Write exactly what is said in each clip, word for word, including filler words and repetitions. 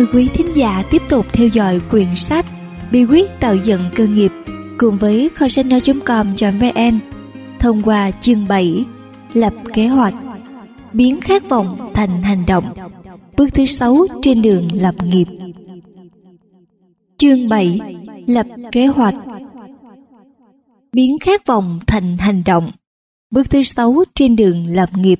mừng quý thính giả tiếp tục theo dõi quyển sách Bí quyết tạo dựng cơ nghiệp cùng với kho sách nói chấm com chấm vn thông qua chương bảy lập kế hoạch, biến khát vọng thành hành động, bước thứ sáu trên đường lập nghiệp. Chương bảy lập kế hoạch, biến khát vọng thành hành động, bước thứ sáu trên đường lập nghiệp.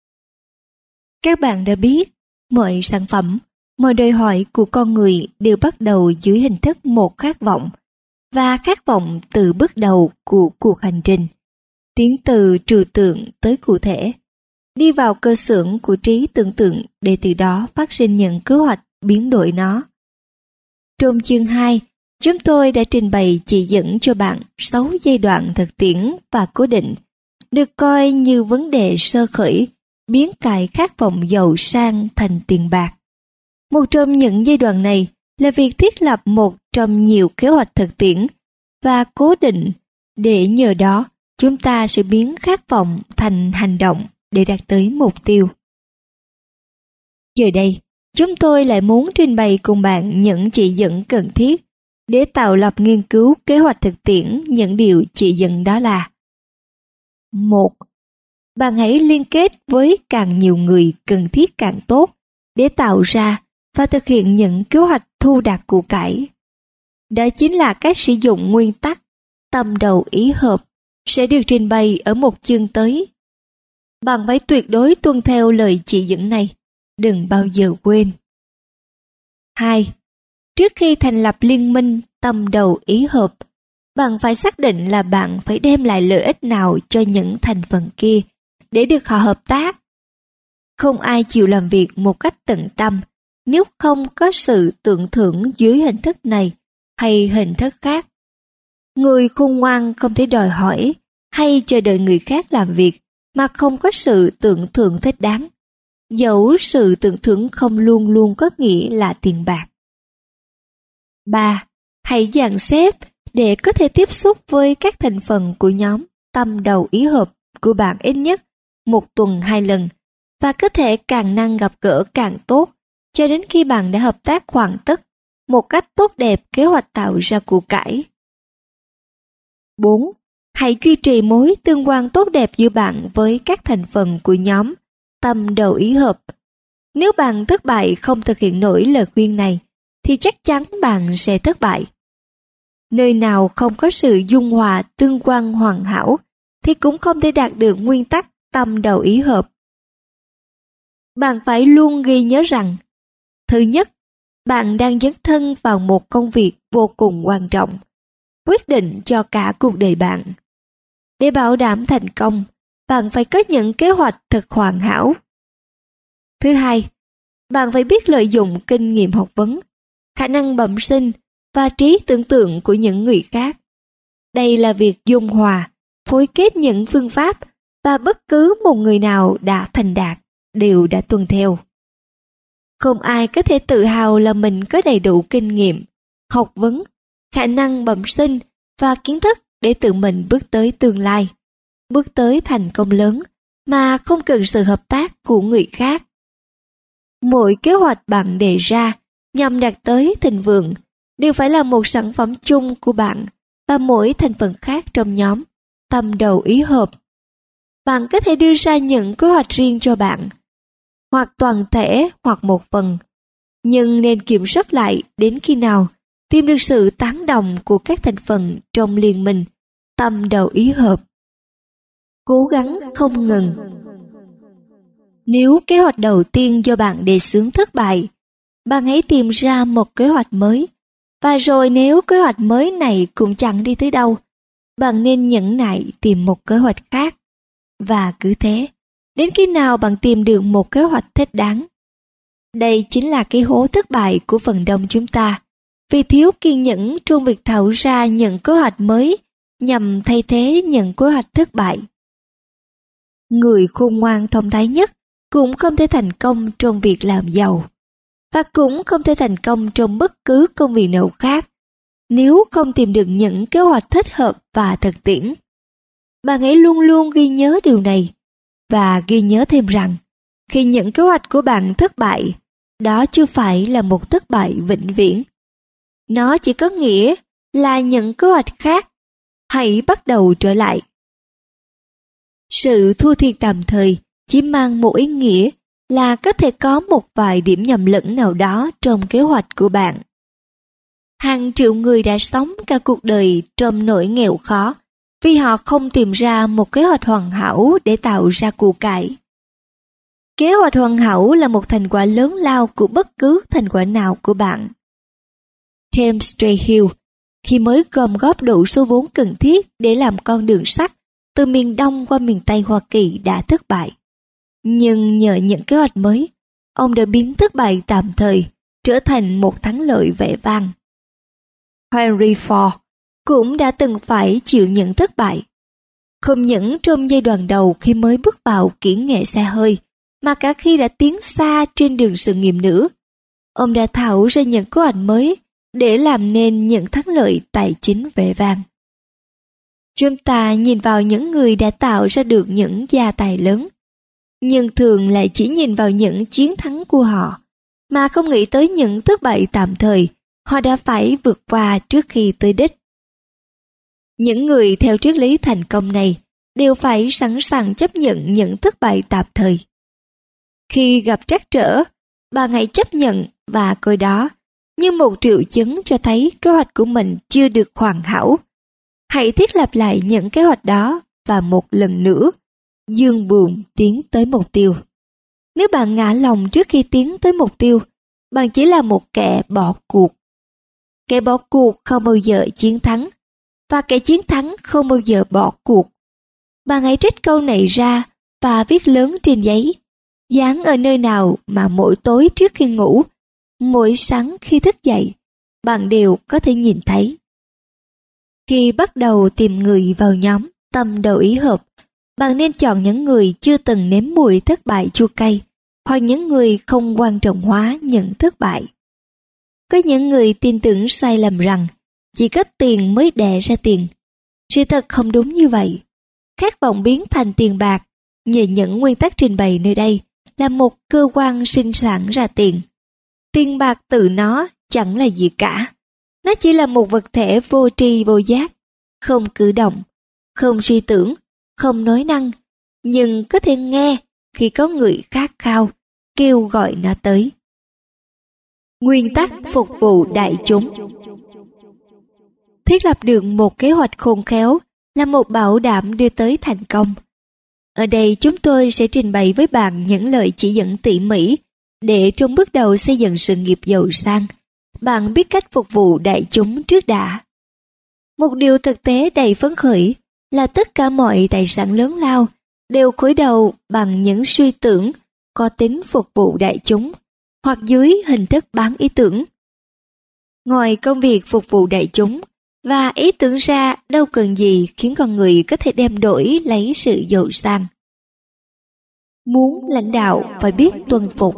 Các bạn đã biết, mọi sản phẩm, mọi đòi hỏi của con người đều bắt đầu dưới hình thức một khát vọng, và khát vọng từ bước đầu của cuộc hành trình, tiến từ trừu tượng tới cụ thể, đi vào cơ xưởng của trí tưởng tượng để từ đó phát sinh những kế hoạch biến đổi nó. Trong chương hai, chúng tôi đã trình bày chỉ dẫn cho bạn sáu giai đoạn thực tiễn và cố định, được coi như vấn đề sơ khởi, biến cái khát vọng giàu sang thành tiền bạc. Một trong những giai đoạn này là việc thiết lập một trong nhiều kế hoạch thực tiễn và cố định, để nhờ đó chúng ta sẽ biến khát vọng thành hành động để đạt tới mục tiêu. Giờ đây, chúng tôi lại muốn trình bày cùng bạn những chỉ dẫn cần thiết để tạo lập nghiên cứu kế hoạch thực tiễn. Những điều chỉ dẫn đó là: một. Bạn hãy liên kết với càng nhiều người cần thiết càng tốt để tạo ra và thực hiện những kế hoạch thu đạt của cải. Đó chính là cách sử dụng nguyên tắc tâm đầu ý hợp sẽ được trình bày ở một chương tới. Bạn phải tuyệt đối tuân theo lời chỉ dẫn này, đừng bao giờ quên. Hai. Trước khi thành lập liên minh tâm đầu ý hợp, bạn phải xác định là bạn phải đem lại lợi ích nào cho những thành phần kia để được họ hợp tác. Không ai chịu làm việc một cách tận tâm nếu không có sự tưởng thưởng dưới hình thức này hay hình thức khác. Người khôn ngoan không thể đòi hỏi hay chờ đợi người khác làm việc mà không có sự tưởng thưởng thích đáng, dẫu sự tưởng thưởng không luôn luôn có nghĩa là tiền bạc. Ba. Hãy dàn xếp để có thể tiếp xúc với các thành phần của nhóm tâm đầu ý hợp của bạn ít nhất một tuần hai lần, và có thể càng năng gặp gỡ càng tốt, cho đến khi bạn đã hợp tác hoàn tất một cách tốt đẹp kế hoạch tạo ra của cải. Bốn. Hãy duy trì mối tương quan tốt đẹp giữa bạn với các thành phần của nhóm tâm đầu ý hợp. Nếu bạn thất bại không thực hiện nổi lời khuyên này, thì chắc chắn bạn sẽ thất bại. Nơi nào không có sự dung hòa tương quan hoàn hảo, thì cũng không thể đạt được nguyên tắc tâm đầu ý hợp. Bạn phải luôn ghi nhớ rằng, thứ nhất, bạn đang dấn thân vào một công việc vô cùng quan trọng, quyết định cho cả cuộc đời bạn. Để bảo đảm thành công, bạn phải có những kế hoạch thật hoàn hảo. Thứ hai, bạn phải biết lợi dụng kinh nghiệm học vấn, khả năng bẩm sinh và trí tưởng tượng của những người khác. Đây là việc dung hòa, phối kết những phương pháp và bất cứ một người nào đã thành đạt đều đã tuân theo. Không ai có thể tự hào là mình có đầy đủ kinh nghiệm, học vấn, khả năng bẩm sinh và kiến thức để tự mình bước tới tương lai, bước tới thành công lớn mà không cần sự hợp tác của người khác. Mỗi kế hoạch bạn đề ra nhằm đạt tới thịnh vượng đều phải là một sản phẩm chung của bạn và mỗi thành phần khác trong nhóm tâm đầu ý hợp. Bạn có thể đưa ra những kế hoạch riêng cho bạn, hoặc toàn thể hoặc một phần, nhưng nên kiểm soát lại đến khi nào tìm được sự tán đồng của các thành phần trong liên minh tâm đầu ý hợp. Cố gắng không ngừng. Nếu kế hoạch đầu tiên do bạn đề xướng thất bại, bạn hãy tìm ra một kế hoạch mới, và rồi nếu kế hoạch mới này cũng chẳng đi tới đâu, bạn nên nhẫn nại tìm một kế hoạch khác, và cứ thế đến khi nào bạn tìm được một kế hoạch thích đáng. Đây chính là cái hố thất bại của phần đông chúng ta, vì thiếu kiên nhẫn trong việc thảo ra những kế hoạch mới nhằm thay thế những kế hoạch thất bại. Người khôn ngoan thông thái nhất cũng không thể thành công trong việc làm giàu, và cũng không thể thành công trong bất cứ công việc nào khác nếu không tìm được những kế hoạch thích hợp và thực tiễn. Bạn hãy luôn luôn ghi nhớ điều này, và ghi nhớ thêm rằng khi những kế hoạch của bạn thất bại, đó chưa phải là một thất bại vĩnh viễn. Nó chỉ có nghĩa là những kế hoạch khác hãy bắt đầu trở lại. Sự thua thiệt tạm thời chỉ mang một ý nghĩa là có thể có một vài điểm nhầm lẫn nào đó trong kế hoạch của bạn. Hàng triệu người đã sống cả cuộc đời trong nỗi nghèo khó vì họ không tìm ra một kế hoạch hoàn hảo để tạo ra của cải. Kế hoạch hoàn hảo là một thành quả lớn lao của bất cứ thành quả nào của bạn. James J. Hill, khi mới gom góp đủ số vốn cần thiết để làm con đường sắt từ miền Đông qua miền Tây Hoa Kỳ đã thất bại. Nhưng nhờ những kế hoạch mới, ông đã biến thất bại tạm thời trở thành một thắng lợi vẻ vang. Henry Ford cũng đã từng phải chịu những thất bại. Không những trong giai đoạn đầu khi mới bước vào kỹ nghệ xe hơi, mà cả khi đã tiến xa trên đường sự nghiệp nữa, ông đã tháo ra những kế hoạch mới để làm nên những thắng lợi tài chính vẻ vang. Chúng ta nhìn vào những người đã tạo ra được những gia tài lớn, nhưng thường lại chỉ nhìn vào những chiến thắng của họ, mà không nghĩ tới những thất bại tạm thời họ đã phải vượt qua trước khi tới đích. Những người theo triết lý thành công này đều phải sẵn sàng chấp nhận những thất bại tạm thời. Khi gặp trắc trở, bạn hãy chấp nhận và coi đó như một triệu chứng cho thấy kế hoạch của mình chưa được hoàn hảo. Hãy thiết lập lại những kế hoạch đó và một lần nữa dương buồm tiến tới mục tiêu. Nếu bạn ngã lòng trước khi tiến tới mục tiêu, bạn chỉ là một kẻ bỏ cuộc. Kẻ bỏ cuộc không bao giờ chiến thắng, và kẻ chiến thắng không bao giờ bỏ cuộc. Bạn hãy trích câu này ra và viết lớn trên giấy, dán ở nơi nào mà mỗi tối trước khi ngủ, mỗi sáng khi thức dậy, bạn đều có thể nhìn thấy. Khi bắt đầu tìm người vào nhóm tâm đầu ý hợp, bạn nên chọn những người chưa từng nếm mùi thất bại chua cay, hoặc những người không quan trọng hóa những thất bại. Có những người tin tưởng sai lầm rằng chỉ có tiền mới đẻ ra tiền. Sự thật không đúng như vậy. Khát vọng biến thành tiền bạc nhờ những nguyên tắc trình bày nơi đây là một cơ quan sinh sản ra tiền. Tiền bạc tự nó chẳng là gì cả. Nó chỉ là một vật thể vô tri vô giác, không cử động, không suy tưởng, không nói năng, nhưng có thể nghe khi có người khát khao kêu gọi nó tới. Nguyên tắc phục vụ đại chúng. Thiết lập được một kế hoạch khôn khéo là một bảo đảm đưa tới thành công. Ở đây chúng tôi sẽ trình bày với bạn những lời chỉ dẫn tỉ mỉ để trong bước đầu xây dựng sự nghiệp giàu sang, bạn biết cách phục vụ đại chúng trước đã. Một điều thực tế đầy phấn khởi là tất cả mọi tài sản lớn lao đều khởi đầu bằng những suy tưởng có tính phục vụ đại chúng, hoặc dưới hình thức bán ý tưởng. Ngoài công việc phục vụ đại chúng và ý tưởng ra, đâu cần gì khiến con người có thể đem đổi lấy sự giàu sang. Muốn lãnh đạo phải biết tuân phục.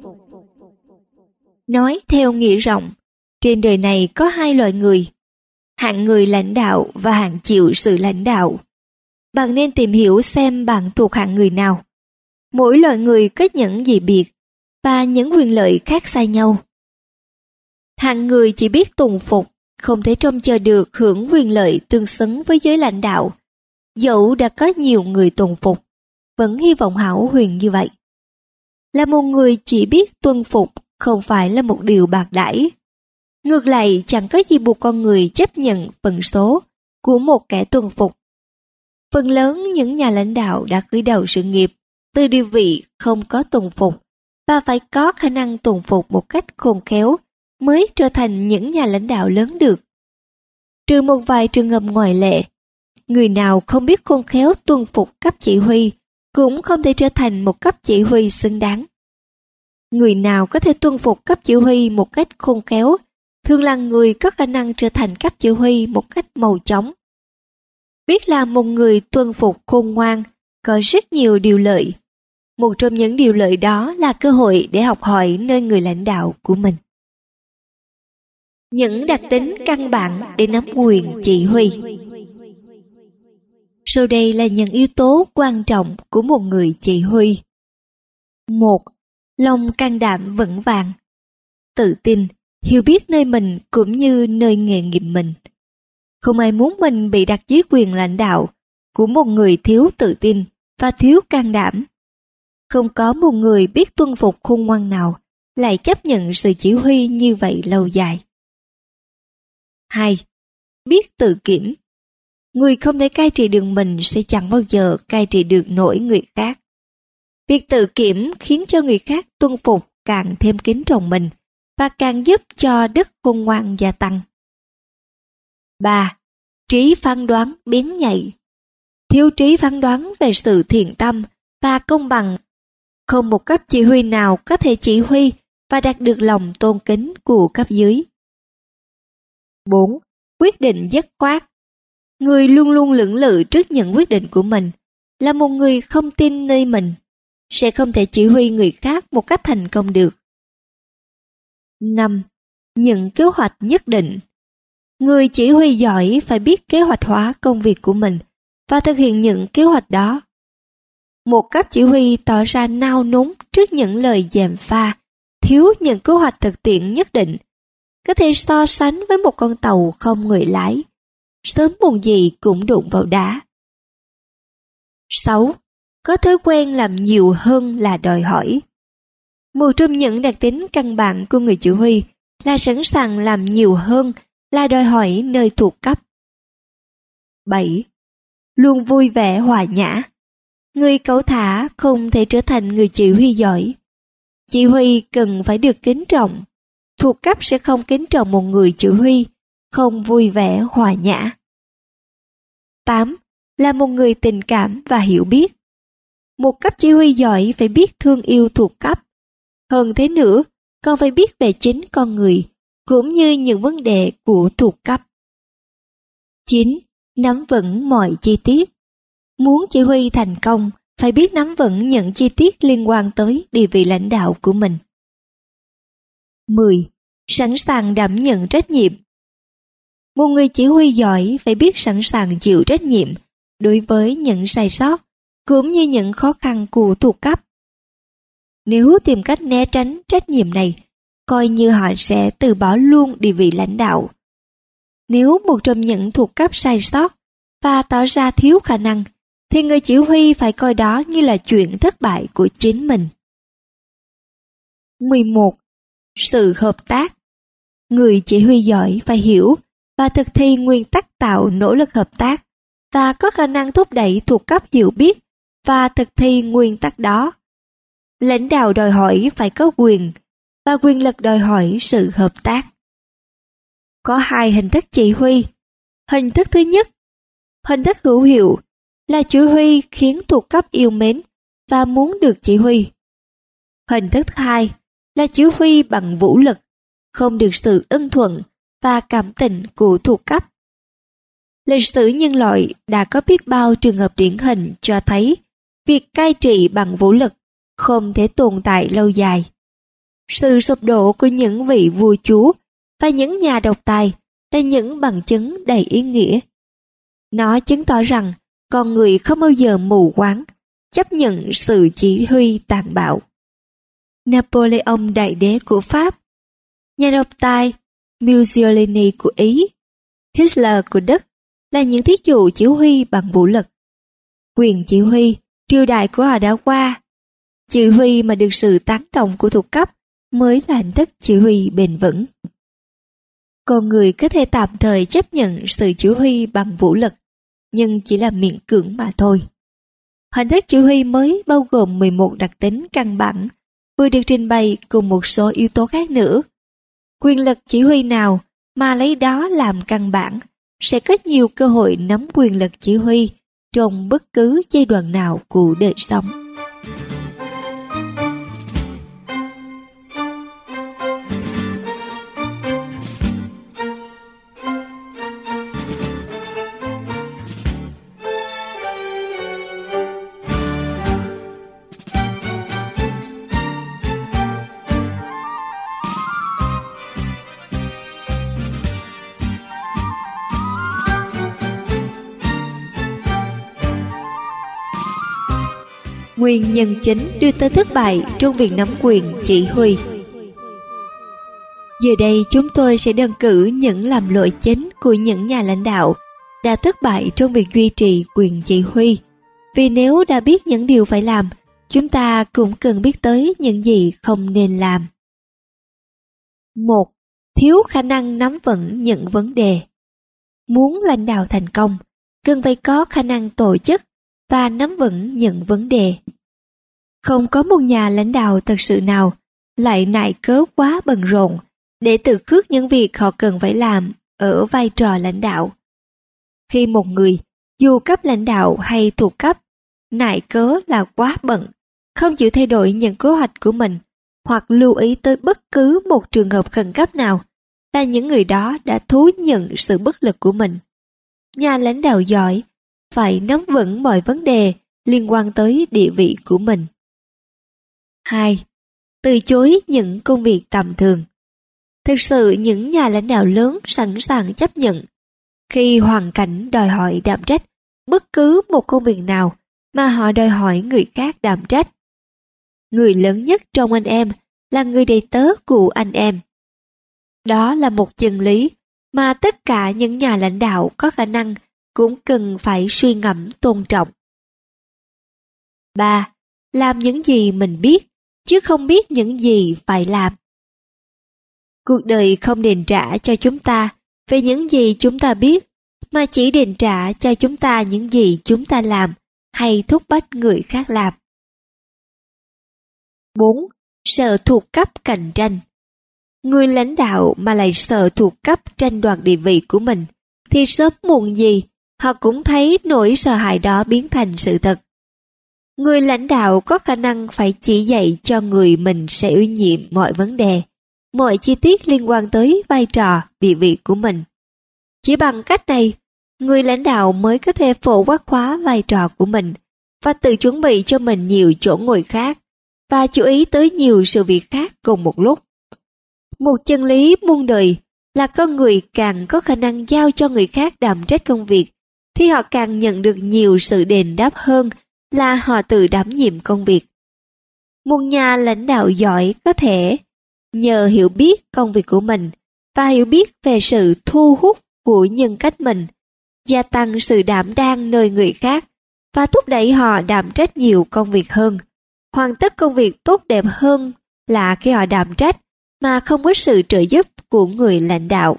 Nói theo nghĩa rộng, trên đời này có hai loại người, hạng người lãnh đạo và hạng chịu sự lãnh đạo. Bạn nên tìm hiểu xem bạn thuộc hạng người nào. Mỗi loại người có những dị biệt và những quyền lợi khác xa nhau. Hạng người chỉ biết tùng phục, không thể trông chờ được hưởng quyền lợi tương xứng với giới lãnh đạo. Dẫu đã có nhiều người tùng phục, vẫn hy vọng hão huyền như vậy. Là một người chỉ biết tuân phục không phải là một điều bạc đãi. Ngược lại, chẳng có gì buộc con người chấp nhận phần số của một kẻ tuân phục. Phần lớn những nhà lãnh đạo đã khởi đầu sự nghiệp từ địa vị không có tuân phục và phải có khả năng tuân phục một cách khôn khéo mới trở thành những nhà lãnh đạo lớn được. Trừ một vài trường hợp ngoại lệ, người nào không biết khôn khéo tuân phục cấp chỉ huy cũng không thể trở thành một cấp chỉ huy xứng đáng. Người nào có thể tuân phục cấp chỉ huy một cách khôn khéo thường là người có khả năng trở thành cấp chỉ huy một cách mau chóng. Biết làm một người tuân phục khôn ngoan có rất nhiều điều lợi. Một trong những điều lợi đó là cơ hội để học hỏi nơi người lãnh đạo của mình. Những đặc tính căn bản để nắm quyền chỉ huy. Sau đây là những yếu tố quan trọng của một người chỉ huy. Một. Lòng can đảm vững vàng. tự tin, hiểu biết nơi mình cũng như nơi nghề nghiệp mình. Không ai muốn mình bị đặt dưới quyền lãnh đạo của một người thiếu tự tin và thiếu can đảm. Không có một người biết tuân phục khôn ngoan nào lại chấp nhận sự chỉ huy như vậy lâu dài. hai. Biết tự kiểm. Người không thể cai trị được mình sẽ chẳng bao giờ cai trị được nổi người khác. Việc tự kiểm khiến cho người khác tuân phục càng thêm kính trọng mình và càng giúp cho đức khôn ngoan gia tăng. ba. Trí phán đoán bén nhạy. Thiếu trí phán đoán về sự thiện tâm và công bằng, không một cấp chỉ huy nào có thể chỉ huy và đạt được lòng tôn kính của cấp dưới. bốn. Quyết định dứt khoát. Người luôn luôn lưỡng lự trước những quyết định của mình là một người không tin nơi mình, sẽ không thể chỉ huy người khác một cách thành công được. năm. Những kế hoạch nhất định. Người chỉ huy giỏi phải biết kế hoạch hóa công việc của mình và thực hiện những kế hoạch đó. Một cấp chỉ huy tỏ ra nao núng trước những lời gièm pha, thiếu những kế hoạch thực tiễn nhất định, có thể so sánh với một con tàu không người lái, sớm muộn gì cũng đụng vào đá. sáu. Có thói quen làm nhiều hơn là đòi hỏi. Một trong những đặc tính căn bản của người chỉ huy là sẵn sàng làm nhiều hơn là đòi hỏi nơi thuộc cấp. bảy. Luôn vui vẻ hòa nhã. Người cẩu thả không thể trở thành người chỉ huy giỏi. Chỉ huy cần phải được kính trọng. Thuộc cấp sẽ không kính trọng một người chỉ huy không vui vẻ hòa nhã. tám. Là một người tình cảm và hiểu biết. Một cấp chỉ huy giỏi phải biết thương yêu thuộc cấp. Hơn thế nữa, còn phải biết về chính con người, cũng như những vấn đề của thuộc cấp. chín. Nắm vững mọi chi tiết. Muốn chỉ huy thành công, phải biết nắm vững những chi tiết liên quan tới địa vị lãnh đạo của mình. mười. Sẵn sàng đảm nhận trách nhiệm. Một người chỉ huy giỏi phải biết sẵn sàng chịu trách nhiệm đối với những sai sót, cũng như những khó khăn của thuộc cấp. Nếu tìm cách né tránh trách nhiệm này, coi như họ sẽ từ bỏ luôn địa vị lãnh đạo. Nếu một trong những thuộc cấp sai sót và tỏ ra thiếu khả năng, thì người chỉ huy phải coi đó như là chuyện thất bại của chính mình. mười một. Sự hợp tác. Người chỉ huy giỏi phải hiểu và thực thi nguyên tắc tạo nỗ lực hợp tác và có khả năng thúc đẩy thuộc cấp hiểu biết và thực thi nguyên tắc đó. Lãnh đạo đòi hỏi phải có quyền và quyền lực đòi hỏi sự hợp tác. Có hai hình thức chỉ huy. Hình thức thứ nhất, hình thức hữu hiệu, là chỉ huy khiến thuộc cấp yêu mến và muốn được chỉ huy. Hình thức thứ hai là chỉ huy bằng vũ lực, không được sự ưng thuận và cảm tình của thuộc cấp. Lịch sử nhân loại đã có biết bao trường hợp điển hình cho thấy việc cai trị bằng vũ lực không thể tồn tại lâu dài. Sự sụp đổ của những vị vua chúa và những nhà độc tài là những bằng chứng đầy ý nghĩa. Nó chứng tỏ rằng con người không bao giờ mù quáng chấp nhận sự chỉ huy tàn bạo. Napoleon đại đế của Pháp, nhà độc tài Mussolini của Ý, Hitler của Đức là những thí dụ chỉ huy bằng vũ lực. Quyền chỉ huy, triều đại của họ đã qua. Chỉ huy mà được sự tán đồng của thuộc cấp mới là hình thức chỉ huy bền vững. Con người có thể tạm thời chấp nhận sự chỉ huy bằng vũ lực, nhưng chỉ là miễn cưỡng mà thôi. Hình thức chỉ huy mới bao gồm mười một đặc tính căn bản, vừa được trình bày cùng một số yếu tố khác nữa. Quyền lực chỉ huy nào mà lấy đó làm căn bản sẽ có nhiều cơ hội nắm quyền lực chỉ huy trong bất cứ giai đoạn nào của đời sống. Nguyên nhân chính đưa tới thất bại trong việc nắm quyền chỉ huy. Giờ đây chúng tôi sẽ đơn cử những lầm lỗi chính của những nhà lãnh đạo đã thất bại trong việc duy trì quyền chỉ huy. Vì nếu đã biết những điều phải làm, chúng ta cũng cần biết tới những gì không nên làm. một. Thiếu khả năng nắm vững những vấn đề. Muốn lãnh đạo thành công, cần phải có khả năng tổ chức và nắm vững những vấn đề. Không có một nhà lãnh đạo thật sự nào lại nại cớ quá bận rộn để từ khước những việc họ cần phải làm ở vai trò lãnh đạo. Khi một người, dù cấp lãnh đạo hay thuộc cấp, nại cớ là quá bận, không chịu thay đổi những kế hoạch của mình hoặc lưu ý tới bất cứ một trường hợp khẩn cấp nào, là những người đó đã thú nhận sự bất lực của mình. Nhà lãnh đạo giỏi phải nắm vững mọi vấn đề liên quan tới địa vị của mình. hai. Từ chối những công việc tầm thường. Thực sự những nhà lãnh đạo lớn sẵn sàng chấp nhận khi hoàn cảnh đòi hỏi đảm trách bất cứ một công việc nào mà họ đòi hỏi người khác đảm trách. Người lớn nhất trong anh em là người đầy tớ của anh em. Đó là một chân lý mà tất cả những nhà lãnh đạo có khả năng cũng cần phải suy ngẫm tôn trọng. ba. Làm những gì mình biết, chứ không biết những gì phải làm. Cuộc đời không đền trả cho chúng ta về những gì chúng ta biết, mà chỉ đền trả cho chúng ta những gì chúng ta làm hay thúc bách người khác làm. bốn. Sợ thuộc cấp cạnh tranh. Người lãnh đạo mà lại sợ thuộc cấp tranh đoạt địa vị của mình, thì sớm muộn gì họ cũng thấy nỗi sợ hãi đó biến thành sự thật. Người lãnh đạo có khả năng phải chỉ dạy cho người mình sẽ ủy nhiệm mọi vấn đề, mọi chi tiết liên quan tới vai trò, địa vị của mình. Chỉ bằng cách này, người lãnh đạo mới có thể phổ quát hóa vai trò của mình và tự chuẩn bị cho mình nhiều chỗ ngồi khác và chú ý tới nhiều sự việc khác cùng một lúc. Một chân lý muôn đời là con người càng có khả năng giao cho người khác đảm trách công việc, thì họ càng nhận được nhiều sự đền đáp hơn là họ tự đảm nhiệm công việc. Một nhà lãnh đạo giỏi có thể nhờ hiểu biết công việc của mình và hiểu biết về sự thu hút của nhân cách mình, gia tăng sự đảm đang nơi người khác và thúc đẩy họ đảm trách nhiều công việc hơn. Hoàn tất công việc tốt đẹp hơn là khi họ đảm trách mà không có sự trợ giúp của người lãnh đạo.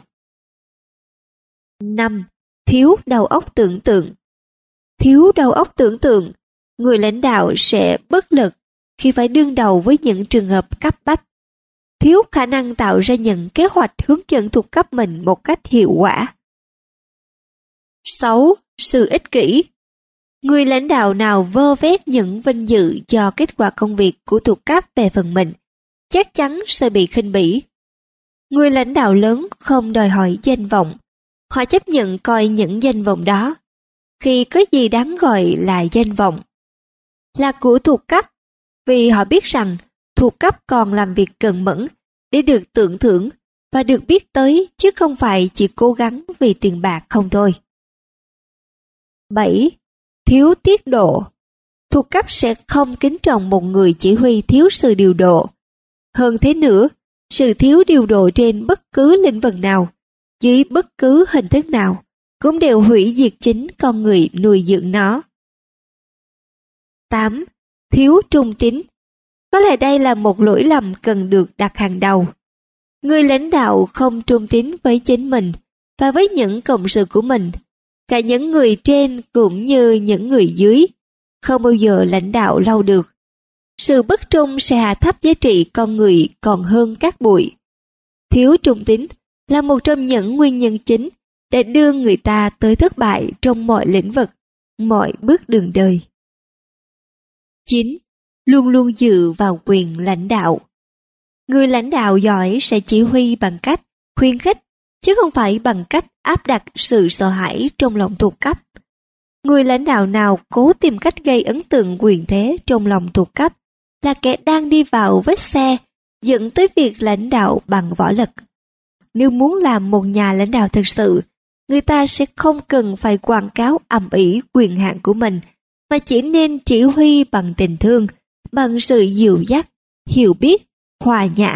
năm. Thiếu đầu óc tưởng tượng. Thiếu đầu óc tưởng tượng, người lãnh đạo sẽ bất lực khi phải đương đầu với những trường hợp cấp bách. Thiếu khả năng tạo ra những kế hoạch hướng dẫn thuộc cấp mình một cách hiệu quả. sáu. Sự ích kỷ. Người lãnh đạo nào vơ vét những vinh dự do kết quả công việc của thuộc cấp về phần mình, chắc chắn sẽ bị khinh bỉ. Người lãnh đạo lớn không đòi hỏi danh vọng, họ chấp nhận coi những danh vọng đó, khi có gì đáng gọi là danh vọng, là của thuộc cấp, vì họ biết rằng thuộc cấp còn làm việc cần mẫn để được tưởng thưởng và được biết tới, chứ không phải chỉ cố gắng vì tiền bạc không thôi. bảy. Thiếu tiết độ. Thuộc cấp sẽ không kính trọng một người chỉ huy thiếu sự điều độ. Hơn thế nữa, sự thiếu điều độ trên bất cứ lĩnh vực nào, dưới bất cứ hình thức nào, cũng đều hủy diệt chính con người nuôi dưỡng nó. tám. Thiếu trung tín. Có lẽ đây là một lỗi lầm cần được đặt hàng đầu. Người lãnh đạo không trung tín với chính mình và với những cộng sự của mình, cả những người trên cũng như những người dưới, không bao giờ lãnh đạo lâu được. Sự bất trung sẽ hạ thấp giá trị con người còn hơn các bụi. Thiếu trung tín là một trong những nguyên nhân chính để đưa người ta tới thất bại trong mọi lĩnh vực, mọi bước đường đời. chín. Luôn luôn dựa vào quyền lãnh đạo. Người lãnh đạo giỏi sẽ chỉ huy bằng cách khuyến khích, chứ không phải bằng cách áp đặt sự sợ hãi trong lòng thuộc cấp. Người lãnh đạo nào cố tìm cách gây ấn tượng quyền thế trong lòng thuộc cấp là kẻ đang đi vào vết xe dẫn tới việc lãnh đạo bằng võ lực. Nếu muốn làm một nhà lãnh đạo thực sự, người ta sẽ không cần phải quảng cáo ầm ĩ quyền hạn của mình, mà chỉ nên chỉ huy bằng tình thương, bằng sự dìu dắt, hiểu biết, hòa nhã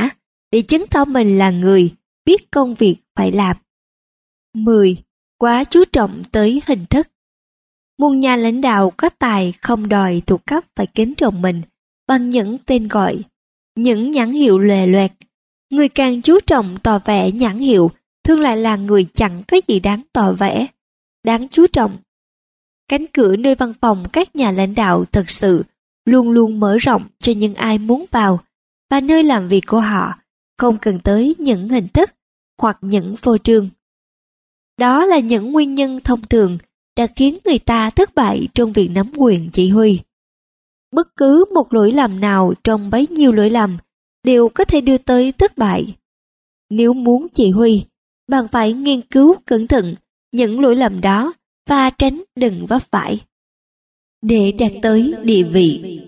để chứng tỏ mình là người biết công việc phải làm. mười. Quá chú trọng tới hình thức. Một nhà lãnh đạo có tài không đòi thuộc cấp phải kính trọng mình bằng những tên gọi, những nhãn hiệu lòe loẹt. Người càng chú trọng tỏ vẻ nhãn hiệu thường lại là người chẳng có gì đáng tỏ vẻ, đáng chú trọng. Cánh cửa nơi văn phòng các nhà lãnh đạo thật sự luôn luôn mở rộng cho những ai muốn vào, và nơi làm việc của họ không cần tới những hình thức hoặc những phô trương. Đó là những nguyên nhân thông thường đã khiến người ta thất bại trong việc nắm quyền chỉ huy. Bất cứ một lỗi lầm nào trong bấy nhiêu lỗi lầm đều có thể đưa tới thất bại. Nếu muốn chỉ huy, bạn phải nghiên cứu cẩn thận những lỗi lầm đó và tránh đừng vấp phải. Để đạt tới địa vị.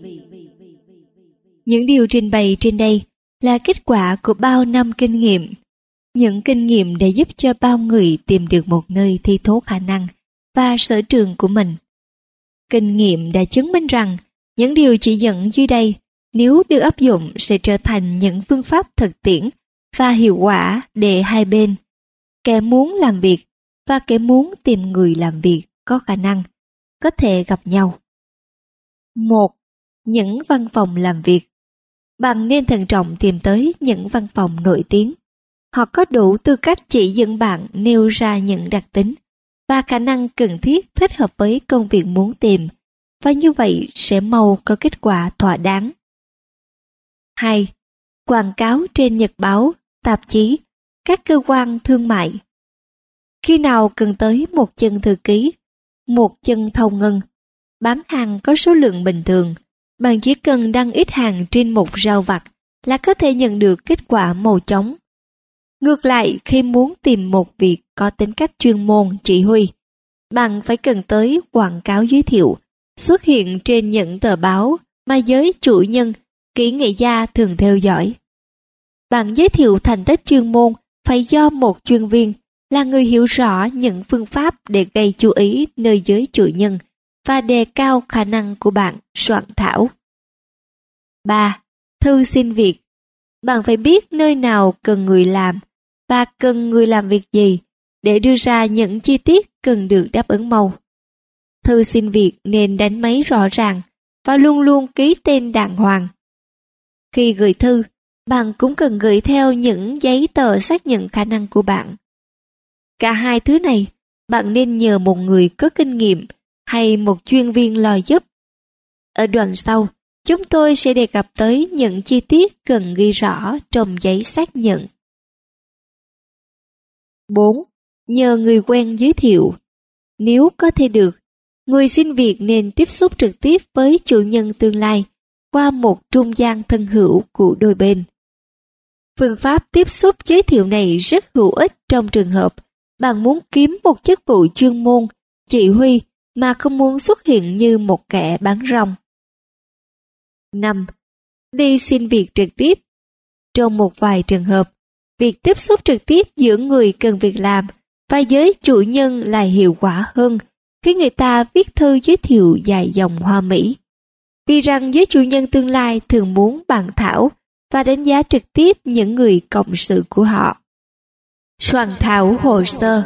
Những điều trình bày trên đây là kết quả của bao năm kinh nghiệm. Những kinh nghiệm để giúp cho bao người tìm được một nơi thi thố khả năng và sở trường của mình. Kinh nghiệm đã chứng minh rằng những điều chỉ dẫn dưới đây nếu được áp dụng sẽ trở thành những phương pháp thực tiễn và hiệu quả để hai bên, kẻ muốn làm việc và kẻ muốn tìm người làm việc có khả năng, có thể gặp nhau. một. Những văn phòng làm việc. Bạn nên thận trọng tìm tới những văn phòng nổi tiếng. Họ có đủ tư cách chỉ dẫn bạn nêu ra những đặc tính và khả năng cần thiết thích hợp với công việc muốn tìm, và như vậy sẽ mau có kết quả thỏa đáng. hai. Quảng cáo trên nhật báo, tạp chí, các cơ quan thương mại. Khi nào cần tới một chân thư ký, một chân thâu ngân, bán hàng có số lượng bình thường, bạn chỉ cần đăng ít hàng trên một rao vặt là có thể nhận được kết quả mau chóng. Ngược lại, khi muốn tìm một việc có tính cách chuyên môn chỉ huy, bạn phải cần tới quảng cáo giới thiệu, xuất hiện trên những tờ báo mà giới chủ nhân, kỹ nghệ gia thường theo dõi. Bạn giới thiệu thành tích chuyên môn phải do một chuyên viên là người hiểu rõ những phương pháp để gây chú ý nơi giới chủ nhân và đề cao khả năng của bạn soạn thảo. ba. Thư xin việc. Bạn phải biết nơi nào cần người làm và cần người làm việc gì để đưa ra những chi tiết cần được đáp ứng mau. Thư xin việc nên đánh máy rõ ràng và luôn luôn ký tên đàng hoàng. Khi gửi thư, bạn cũng cần gửi theo những giấy tờ xác nhận khả năng của bạn. Cả hai thứ này, bạn nên nhờ một người có kinh nghiệm hay một chuyên viên lo giúp. Ở đoạn sau, chúng tôi sẽ đề cập tới những chi tiết cần ghi rõ trong giấy xác nhận. bốn. Nhờ người quen giới thiệu. Nếu có thể được, người xin việc nên tiếp xúc trực tiếp với chủ nhân tương lai qua một trung gian thân hữu của đôi bên. Phương pháp tiếp xúc giới thiệu này rất hữu ích trong trường hợp bạn muốn kiếm một chức vụ chuyên môn, chỉ huy mà không muốn xuất hiện như một kẻ bán rong. năm. Đi xin việc trực tiếp. Trong một vài trường hợp, việc tiếp xúc trực tiếp giữa người cần việc làm và giới chủ nhân lại hiệu quả hơn khi người ta viết thư giới thiệu dài dòng hoa mỹ. Vì rằng giới chủ nhân tương lai thường muốn bàn thảo và đánh giá trực tiếp những người cộng sự của họ. Soạn thảo hồ sơ.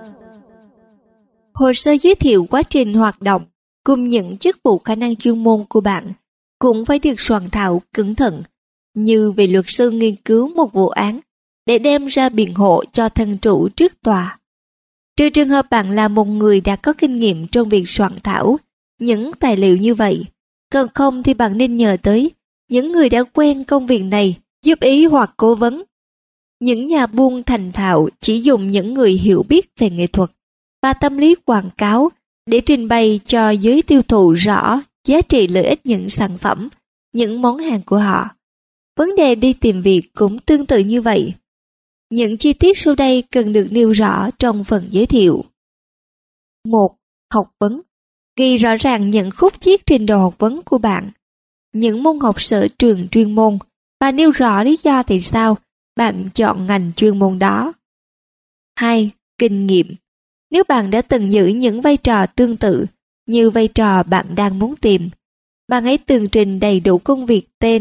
Hồ sơ giới thiệu quá trình hoạt động cùng những chức vụ khả năng chuyên môn của bạn cũng phải được soạn thảo cẩn thận, như về luật sư nghiên cứu một vụ án để đem ra biện hộ cho thân chủ trước tòa. Trừ trường hợp bạn là một người đã có kinh nghiệm trong việc soạn thảo những tài liệu như vậy, còn không thì bạn nên nhờ tới những người đã quen công việc này giúp ý hoặc cố vấn. Những nhà buôn thành thạo chỉ dùng những người hiểu biết về nghệ thuật và tâm lý quảng cáo để trình bày cho giới tiêu thụ rõ giá trị lợi ích những sản phẩm, những món hàng của họ. Vấn đề đi tìm việc cũng tương tự như vậy. Những chi tiết sau đây cần được nêu rõ trong phần giới thiệu. một. Học vấn. Ghi rõ ràng những khúc chiết trình độ học vấn của bạn, những môn học sở trường chuyên môn và nêu rõ lý do tại sao bạn chọn ngành chuyên môn đó. hai. Kinh nghiệm. Nếu bạn đã từng giữ những vai trò tương tự như vai trò bạn đang muốn tìm, bạn hãy tường trình đầy đủ công việc tên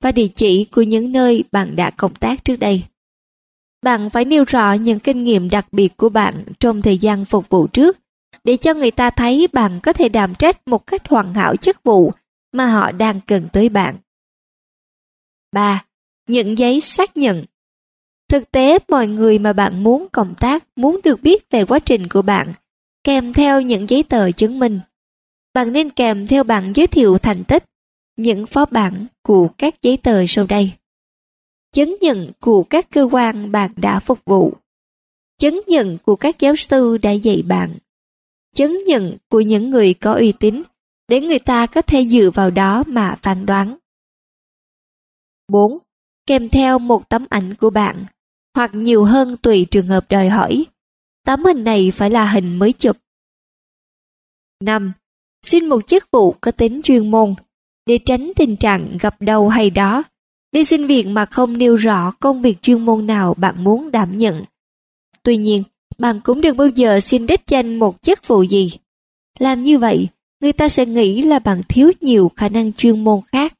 và địa chỉ của những nơi bạn đã công tác trước đây. Bạn phải nêu rõ những kinh nghiệm đặc biệt của bạn trong thời gian phục vụ trước, để cho người ta thấy bạn có thể đảm trách một cách hoàn hảo chức vụ mà họ đang cần tới bạn. ba. Nhận giấy xác nhận. Thực tế, mọi người mà bạn muốn cộng tác muốn được biết về quá trình của bạn, kèm theo những giấy tờ chứng minh. Bạn nên kèm theo bản giới thiệu thành tích, những phó bản của các giấy tờ sau đây. Chứng nhận của các cơ quan bạn đã phục vụ. Chứng nhận của các giáo sư đã dạy bạn. Chứng nhận của những người có uy tín, để người ta có thể dựa vào đó mà phán đoán. bốn. Kèm theo một tấm ảnh của bạn, hoặc nhiều hơn tùy trường hợp đòi hỏi. Tấm hình này phải là hình mới chụp. năm. Xin một chức vụ có tính chuyên môn, để tránh tình trạng gặp đâu hay đó. Đi xin việc mà không nêu rõ công việc chuyên môn nào bạn muốn đảm nhận. Tuy nhiên, bạn cũng đừng bao giờ xin đích danh một chức vụ gì. Làm như vậy, người ta sẽ nghĩ là bạn thiếu nhiều khả năng chuyên môn khác.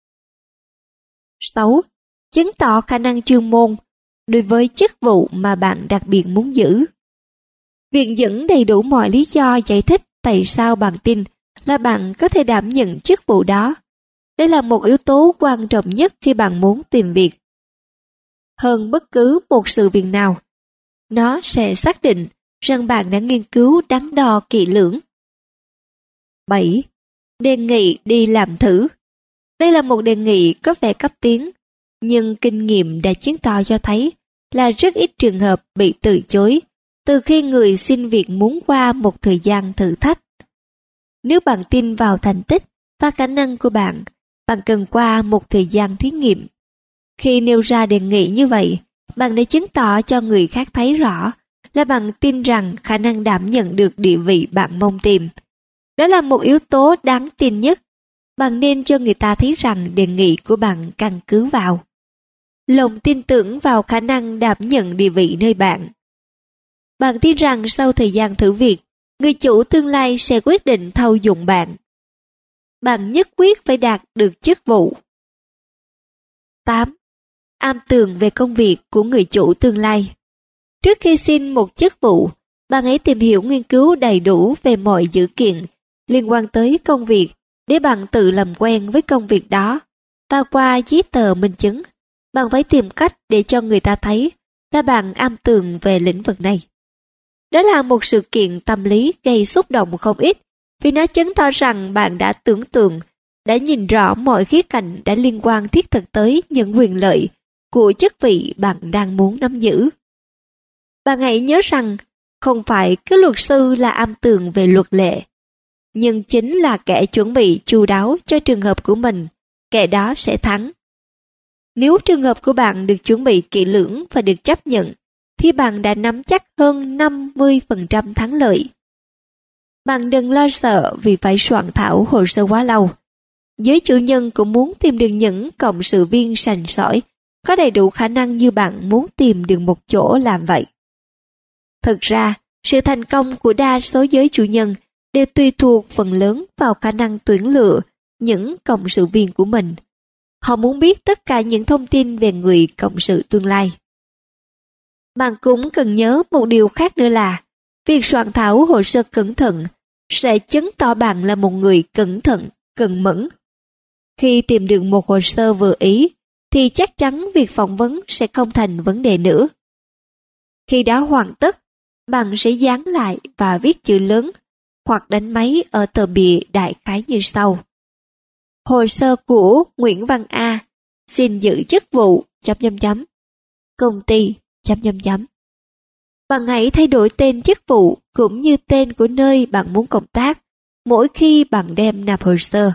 sáu. Chứng tỏ khả năng chuyên môn đối với chức vụ mà bạn đặc biệt muốn giữ. Viện dẫn đầy đủ mọi lý do giải thích tại sao bạn tin là bạn có thể đảm nhận chức vụ đó. Đây là một yếu tố quan trọng nhất khi bạn muốn tìm việc. Hơn bất cứ một sự việc nào, nó sẽ xác định rằng bạn đã nghiên cứu đắn đo kỹ lưỡng. bảy. Đề nghị đi làm thử. Đây là một đề nghị có vẻ cấp tiến, nhưng kinh nghiệm đã chứng tỏ cho thấy là rất ít trường hợp bị từ chối từ khi người xin việc muốn qua một thời gian thử thách. Nếu bạn tin vào thành tích và khả năng của bạn, bạn cần qua một thời gian thí nghiệm. Khi nêu ra đề nghị như vậy, bạn đã chứng tỏ cho người khác thấy rõ là bạn tin rằng khả năng đảm nhận được địa vị bạn mong tìm. Đó là một yếu tố đáng tin nhất. Bạn nên cho người ta thấy rằng đề nghị của bạn căn cứ vào lòng tin tưởng vào khả năng đảm nhận địa vị nơi bạn. Bạn tin rằng sau thời gian thử việc, người chủ tương lai sẽ quyết định thâu dụng bạn. Bạn nhất quyết phải đạt được chức vụ. tám. Am tường về công việc của người chủ tương lai. Trước khi xin một chức vụ, bạn hãy tìm hiểu nghiên cứu đầy đủ về mọi dữ kiện liên quan tới công việc để bạn tự làm quen với công việc đó. Và qua giấy tờ minh chứng, bạn phải tìm cách để cho người ta thấy là bạn am tường về lĩnh vực này. Đó là một sự kiện tâm lý gây xúc động không ít, vì nó chứng tỏ rằng bạn đã tưởng tượng, đã nhìn rõ mọi khía cạnh đã liên quan thiết thực tới những quyền lợi của chức vị bạn đang muốn nắm giữ. Bạn hãy nhớ rằng không phải cứ luật sư là am tường về luật lệ, nhưng chính là kẻ chuẩn bị chu đáo cho trường hợp của mình, kẻ đó sẽ thắng. Nếu trường hợp của bạn được chuẩn bị kỹ lưỡng và được chấp nhận, thì bạn đã nắm chắc hơn năm mươi phần trăm thắng lợi. Bạn đừng lo sợ vì phải soạn thảo hồ sơ quá lâu. Giới chủ nhân cũng muốn tìm được những cộng sự viên sành sỏi, có đầy đủ khả năng như bạn muốn tìm được một chỗ làm vậy. Thực ra, sự thành công của đa số giới chủ nhân đều tùy thuộc phần lớn vào khả năng tuyển lựa những cộng sự viên của mình. Họ muốn biết tất cả những thông tin về người cộng sự tương lai. Bạn cũng cần nhớ một điều khác nữa là việc soạn thảo hồ sơ cẩn thận sẽ chứng tỏ bạn là một người cẩn thận, cần mẫn. Khi tìm được một hồ sơ vừa ý, thì chắc chắn việc phỏng vấn sẽ không thành vấn đề nữa. Khi đó hoàn tất, bạn sẽ dán lại và viết chữ lớn hoặc đánh máy ở tờ bìa đại khái như sau. Hồ sơ của Nguyễn Văn A xin giữ chức vụ chấm chấm chấm công ty chấm chấm chấm. Bạn hãy thay đổi tên chức vụ cũng như tên của nơi bạn muốn công tác mỗi khi bạn đem nộp hồ sơ.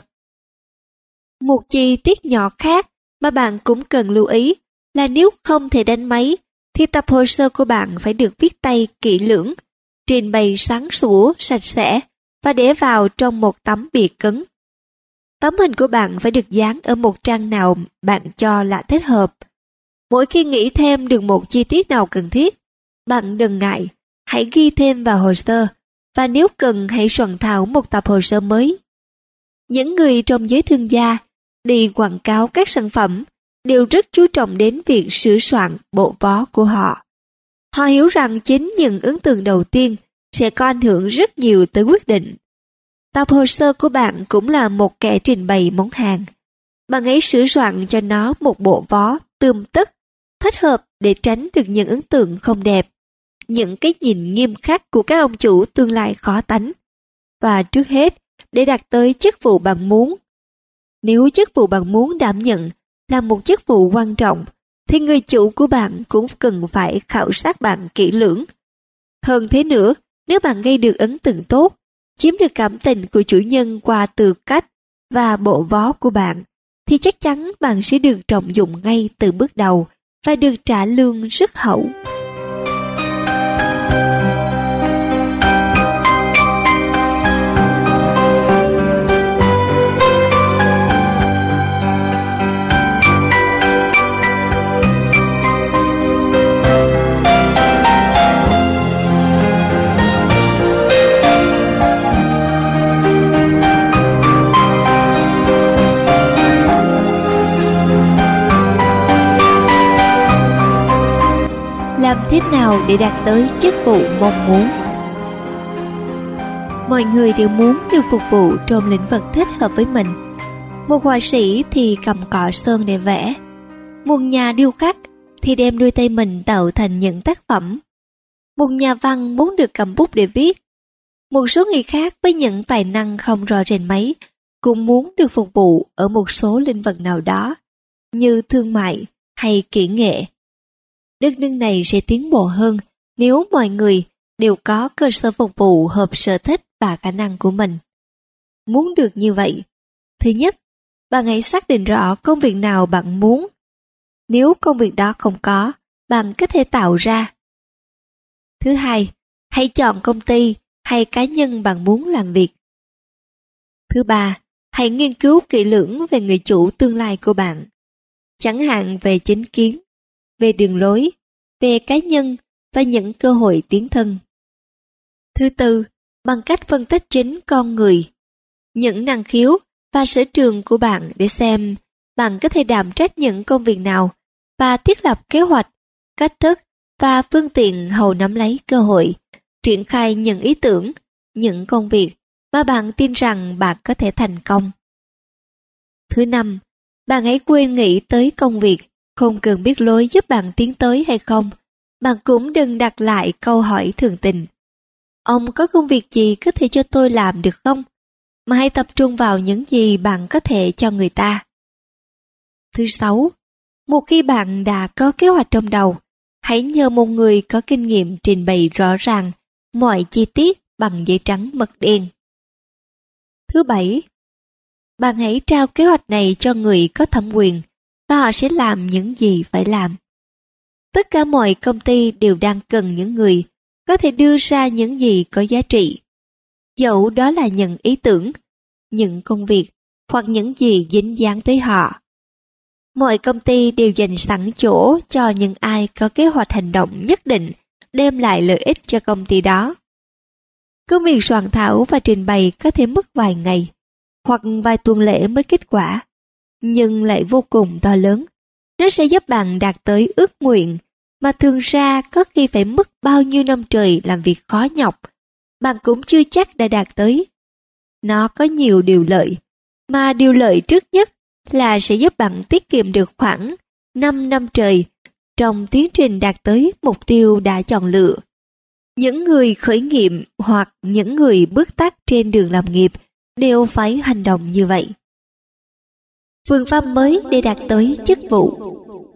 Một chi tiết nhỏ khác mà bạn cũng cần lưu ý là nếu không thể đánh máy thì tập hồ sơ của bạn phải được viết tay kỹ lưỡng, trình bày sáng sủa, sạch sẽ và để vào trong một tấm bìa cứng. Tấm hình của bạn phải được dán ở một trang nào bạn cho là thích hợp. Mỗi khi nghĩ thêm được một chi tiết nào cần thiết, bạn đừng ngại, hãy ghi thêm vào hồ sơ và nếu cần hãy soạn thảo một tập hồ sơ mới. Những người trong giới thương gia đi quảng cáo các sản phẩm đều rất chú trọng đến việc sửa soạn bộ vó của họ. Họ hiểu rằng chính những ấn tượng đầu tiên sẽ có ảnh hưởng rất nhiều tới quyết định. Tập hồ sơ của bạn cũng là một kẻ trình bày món hàng. Bạn ấy sửa soạn cho nó một bộ vó tươm tất, thích hợp để tránh được những ấn tượng không đẹp, những cái nhìn nghiêm khắc của các ông chủ tương lai khó tánh. Và trước hết, để đạt tới chức vụ bạn muốn. Nếu chức vụ bạn muốn đảm nhận là một chức vụ quan trọng, thì người chủ của bạn cũng cần phải khảo sát bạn kỹ lưỡng. Hơn thế nữa, nếu bạn gây được ấn tượng tốt, chiếm được cảm tình của chủ nhân qua tư cách và bộ vó của bạn, thì chắc chắn bạn sẽ được trọng dụng ngay từ bước đầu và được trả lương rất hậu. Làm thế nào để đạt tới chức vụ mong muốn? Mọi người đều muốn được phục vụ trong lĩnh vực thích hợp với mình. Một họa sĩ thì cầm cọ sơn để vẽ, một nhà điêu khắc thì đem đôi tay mình tạo thành những tác phẩm. Một nhà văn muốn được cầm bút để viết. Một số người khác với những tài năng không rõ rệt mấy cũng muốn được phục vụ ở một số lĩnh vực nào đó, như thương mại hay kỹ nghệ. Đất nước này sẽ tiến bộ hơn nếu mọi người đều có cơ sở phục vụ hợp sở thích và khả năng của mình. Muốn được như vậy, thứ nhất, bạn hãy xác định rõ công việc nào bạn muốn. Nếu công việc đó không có, bạn có thể tạo ra. Thứ hai, hãy chọn công ty hay cá nhân bạn muốn làm việc. Thứ ba, hãy nghiên cứu kỹ lưỡng về người chủ tương lai của bạn, chẳng hạn về chính kiến, về đường lối, về cá nhân và những cơ hội tiến thân. Thứ tư, bằng cách phân tích chính con người, những năng khiếu và sở trường của bạn để xem bạn có thể đảm trách những công việc nào và thiết lập kế hoạch, cách thức và phương tiện hầu nắm lấy cơ hội, triển khai những ý tưởng, những công việc mà bạn tin rằng bạn có thể thành công. Thứ năm, bạn hãy quên nghĩ tới công việc, không cần biết lối giúp bạn tiến tới hay không. Bạn cũng đừng đặt lại câu hỏi thường tình. Ông có công việc gì có thể cho tôi làm được không? Mà hãy tập trung vào những gì bạn có thể cho người ta. Thứ sáu, một khi bạn đã có kế hoạch trong đầu, hãy nhờ một người có kinh nghiệm trình bày rõ ràng mọi chi tiết bằng giấy trắng mực đen. Thứ bảy, bạn hãy trao kế hoạch này cho người có thẩm quyền và họ sẽ làm những gì phải làm. Tất cả mọi công ty đều đang cần những người có thể đưa ra những gì có giá trị, dẫu đó là những ý tưởng, những công việc hoặc những gì dính dáng tới họ. Mọi công ty đều dành sẵn chỗ cho những ai có kế hoạch hành động nhất định đem lại lợi ích cho công ty đó. Công việc soạn thảo và trình bày có thể mất vài ngày hoặc vài tuần lễ mới kết quả, nhưng lại vô cùng to lớn. Nó sẽ giúp bạn đạt tới ước nguyện mà thường ra có khi phải mất bao nhiêu năm trời làm việc khó nhọc, bạn cũng chưa chắc đã đạt tới. Nó có nhiều điều lợi, mà điều lợi trước nhất là sẽ giúp bạn tiết kiệm được khoảng năm năm trời trong tiến trình đạt tới mục tiêu đã chọn lựa. Những người khởi nghiệp hoặc những người bước tắt trên đường làm nghiệp đều phải hành động như vậy. Phương pháp mới để đạt tới chức vụ.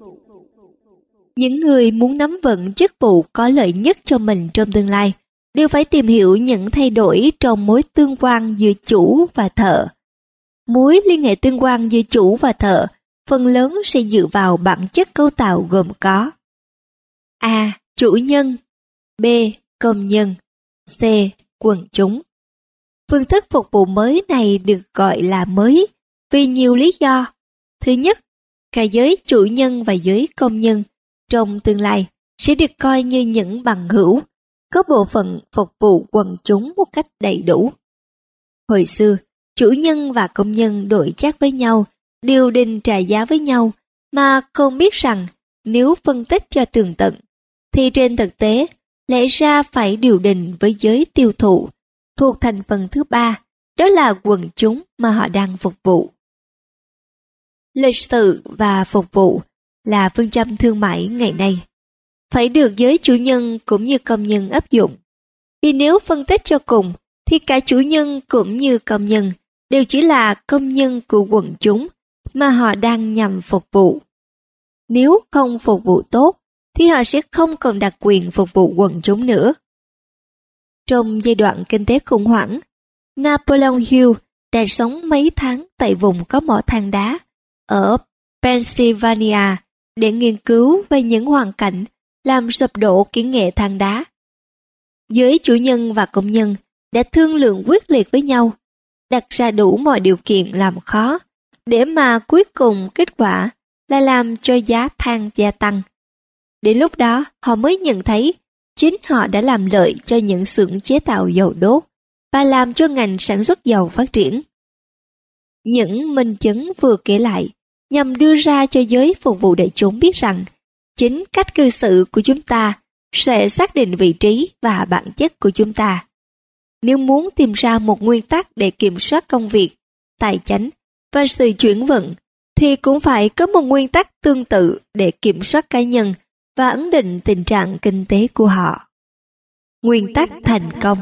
Những người muốn nắm vững chức vụ có lợi nhất cho mình trong tương lai đều phải tìm hiểu những thay đổi trong mối tương quan giữa chủ và thợ. Mối liên hệ tương quan giữa chủ và thợ phần lớn sẽ dựa vào bản chất cấu tạo gồm có: A. Chủ nhân, B. Công nhân, C. Quần chúng. Phương thức phục vụ mới này được gọi là mới vì nhiều lý do. Thứ nhất, cả giới chủ nhân và giới công nhân trong tương lai sẽ được coi như những bằng hữu, có bộ phận phục vụ quần chúng một cách đầy đủ. Hồi xưa, chủ nhân và công nhân đổi chác với nhau điều đình trả giá với nhau mà không biết rằng nếu phân tích cho tường tận, thì trên thực tế lẽ ra phải điều đình với giới tiêu thụ thuộc thành phần thứ ba, đó là quần chúng mà họ đang phục vụ. Lịch sự và phục vụ là phương châm thương mại ngày nay, phải được giới chủ nhân cũng như công nhân áp dụng. Vì nếu phân tích cho cùng, thì cả chủ nhân cũng như công nhân đều chỉ là công nhân của quần chúng mà họ đang nhằm phục vụ. Nếu không phục vụ tốt, thì họ sẽ không còn đặc quyền phục vụ quần chúng nữa. Trong giai đoạn kinh tế khủng hoảng, Napoleon Hill đã sống mấy tháng tại vùng có mỏ than đá ở Pennsylvania để nghiên cứu về những hoàn cảnh làm sụp đổ kỹ nghệ than đá. Giới chủ nhân và công nhân đã thương lượng quyết liệt với nhau, đặt ra đủ mọi điều kiện làm khó, để mà cuối cùng kết quả là làm cho giá than gia tăng. Đến lúc đó, họ mới nhận thấy chính họ đã làm lợi cho những xưởng chế tạo dầu đốt và làm cho ngành sản xuất dầu phát triển. Những minh chứng vừa kể lại nhằm đưa ra cho giới phục vụ đại chúng biết rằng chính cách cư xử của chúng ta sẽ xác định vị trí và bản chất của chúng ta. Nếu muốn tìm ra một nguyên tắc để kiểm soát công việc, tài chánh và sự chuyển vận, thì cũng phải có một nguyên tắc tương tự để kiểm soát cá nhân và ấn định tình trạng kinh tế của họ. Nguyên tắc thành công.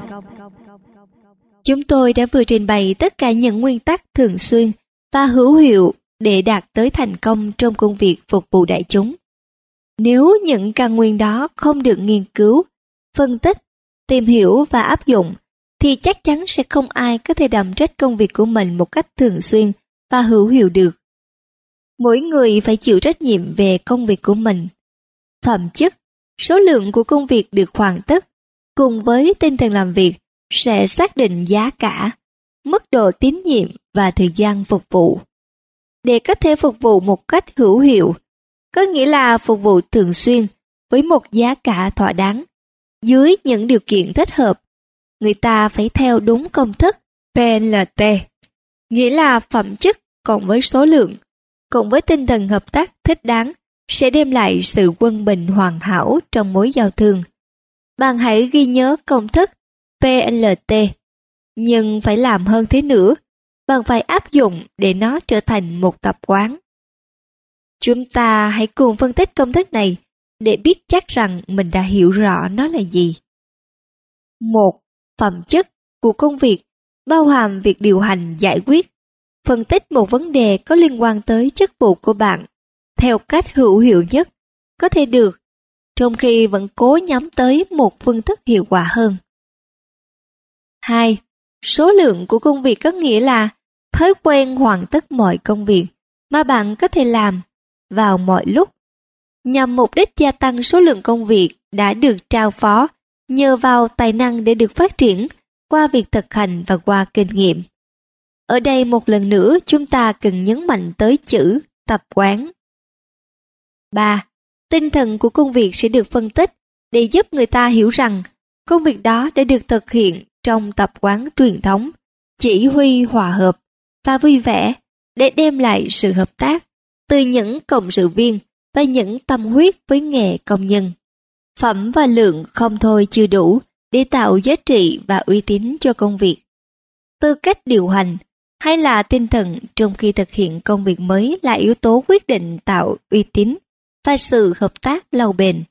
Chúng tôi đã vừa trình bày tất cả những nguyên tắc thường xuyên và hữu hiệu để đạt tới thành công trong công việc phục vụ đại chúng. Nếu những căn nguyên đó không được nghiên cứu, phân tích, tìm hiểu và áp dụng, thì chắc chắn sẽ không ai có thể đảm trách công việc của mình một cách thường xuyên và hữu hiệu được. Mỗi người phải chịu trách nhiệm về công việc của mình. Phẩm chất, số lượng của công việc được hoàn tất, cùng với tinh thần làm việc sẽ xác định giá cả, mức độ tín nhiệm và thời gian phục vụ. Để có thể phục vụ một cách hữu hiệu, có nghĩa là phục vụ thường xuyên với một giá cả thỏa đáng, dưới những điều kiện thích hợp, người ta phải theo đúng công thức pê lờ tê, nghĩa là phẩm chất cộng với số lượng, cộng với tinh thần hợp tác thích đáng sẽ đem lại sự quân bình hoàn hảo trong mối giao thương. Bạn hãy ghi nhớ công thức pê lờ tê, nhưng phải làm hơn thế nữa, bạn phải áp dụng để nó trở thành một tập quán. Chúng ta hãy cùng phân tích công thức này để biết chắc rằng mình đã hiểu rõ nó là gì. Một. Phẩm chất của công việc bao hàm việc điều hành giải quyết, phân tích một vấn đề có liên quan tới chức vụ của bạn theo cách hữu hiệu nhất có thể được, trong khi vẫn cố nhắm tới một phương thức hiệu quả hơn. Hai. Số lượng của công việc có nghĩa là thói quen hoàn tất mọi công việc mà bạn có thể làm vào mọi lúc, nhằm mục đích gia tăng số lượng công việc đã được trao phó nhờ vào tài năng để được phát triển qua việc thực hành và qua kinh nghiệm. Ở đây một lần nữa chúng ta cần nhấn mạnh tới chữ tập quán. Ba. Tinh thần của công việc sẽ được phân tích để giúp người ta hiểu rằng công việc đó đã được thực hiện trong tập quán truyền thống, chỉ huy hòa hợp và vui vẻ để đem lại sự hợp tác từ những cộng sự viên và những tâm huyết với nghề công nhân. Phẩm và lượng không thôi chưa đủ để tạo giá trị và uy tín cho công việc. Tư cách điều hành hay là tinh thần trong khi thực hiện công việc mới là yếu tố quyết định tạo uy tín và sự hợp tác lâu bền.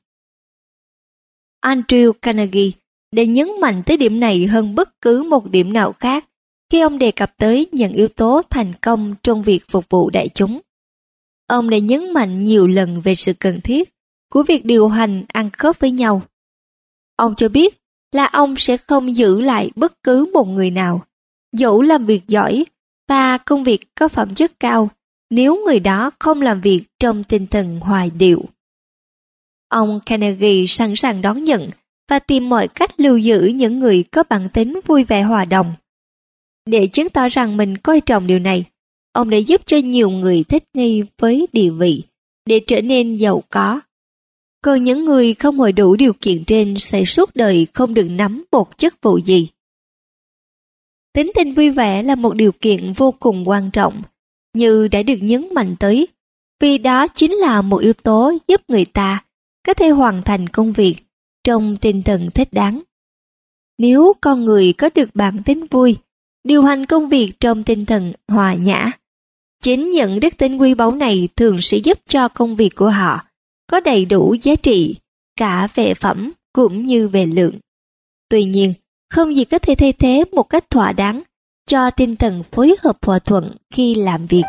Andrew Carnegie đã nhấn mạnh tới điểm này hơn bất cứ một điểm nào khác khi ông đề cập tới những yếu tố thành công trong việc phục vụ đại chúng. Ông đã nhấn mạnh nhiều lần về sự cần thiết của việc điều hành ăn khớp với nhau. Ông cho biết là ông sẽ không giữ lại bất cứ một người nào, dẫu làm việc giỏi và công việc có phẩm chất cao, nếu người đó không làm việc trong tinh thần hoài điệu. Ông Carnegie sẵn sàng đón nhận và tìm mọi cách lưu giữ những người có bản tính vui vẻ hòa đồng. Để chứng tỏ rằng mình coi trọng điều này, ông đã giúp cho nhiều người thích nghi với địa vị để trở nên giàu có. Còn những người không hội đủ điều kiện trên sẽ suốt đời không được nắm một chức vụ gì. Tính tình vui vẻ là một điều kiện vô cùng quan trọng như đã được nhấn mạnh tới, vì đó chính là một yếu tố giúp người ta có thể hoàn thành công việc trong tinh thần thích đáng. Nếu con người có được bản tính vui, điều hành công việc trong tinh thần hòa nhã, chính những đức tính quý báu này thường sẽ giúp cho công việc của họ có đầy đủ giá trị, cả về phẩm cũng như về lượng. Tuy nhiên, không gì có thể thay thế một cách thỏa đáng cho tinh thần phối hợp hòa thuận khi làm việc.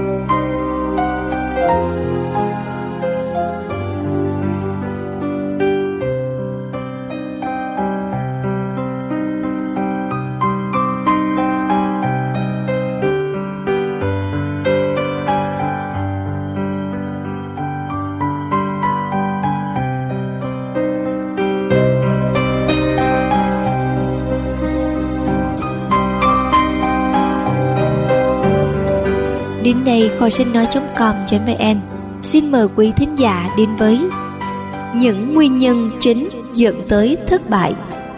Đến đây kho sách nói chấm com chấm vn xin mời quý thính giả đến với những nguyên nhân chính dẫn tới thất bại.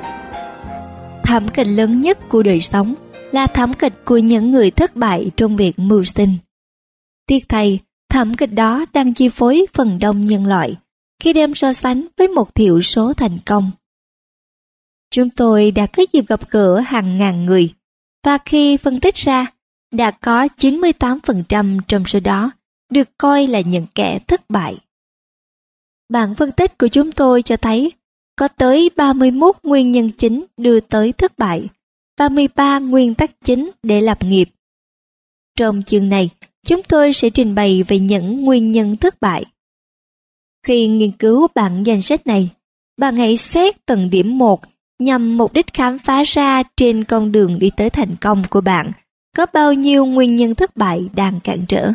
Thảm kịch lớn nhất của đời sống là thảm kịch của những người thất bại trong việc mưu sinh. Tiếc thay, thảm kịch đó đang chi phối phần đông nhân loại khi đem so sánh với một thiểu số thành công. Chúng tôi đã có dịp gặp gỡ hàng ngàn người, và khi phân tích ra, đã có chín mươi tám phần trăm trong số đó được coi là những kẻ thất bại. Bản phân tích của chúng tôi cho thấy có tới ba mươi mốt nguyên nhân chính đưa tới thất bại và mười ba nguyên tắc chính để lập nghiệp. Trong chương này, chúng tôi sẽ trình bày về những nguyên nhân thất bại. Khi nghiên cứu bản danh sách này, bạn hãy xét từng điểm một nhằm mục đích khám phá ra trên con đường đi tới thành công của bạn có bao nhiêu nguyên nhân thất bại đang cản trở.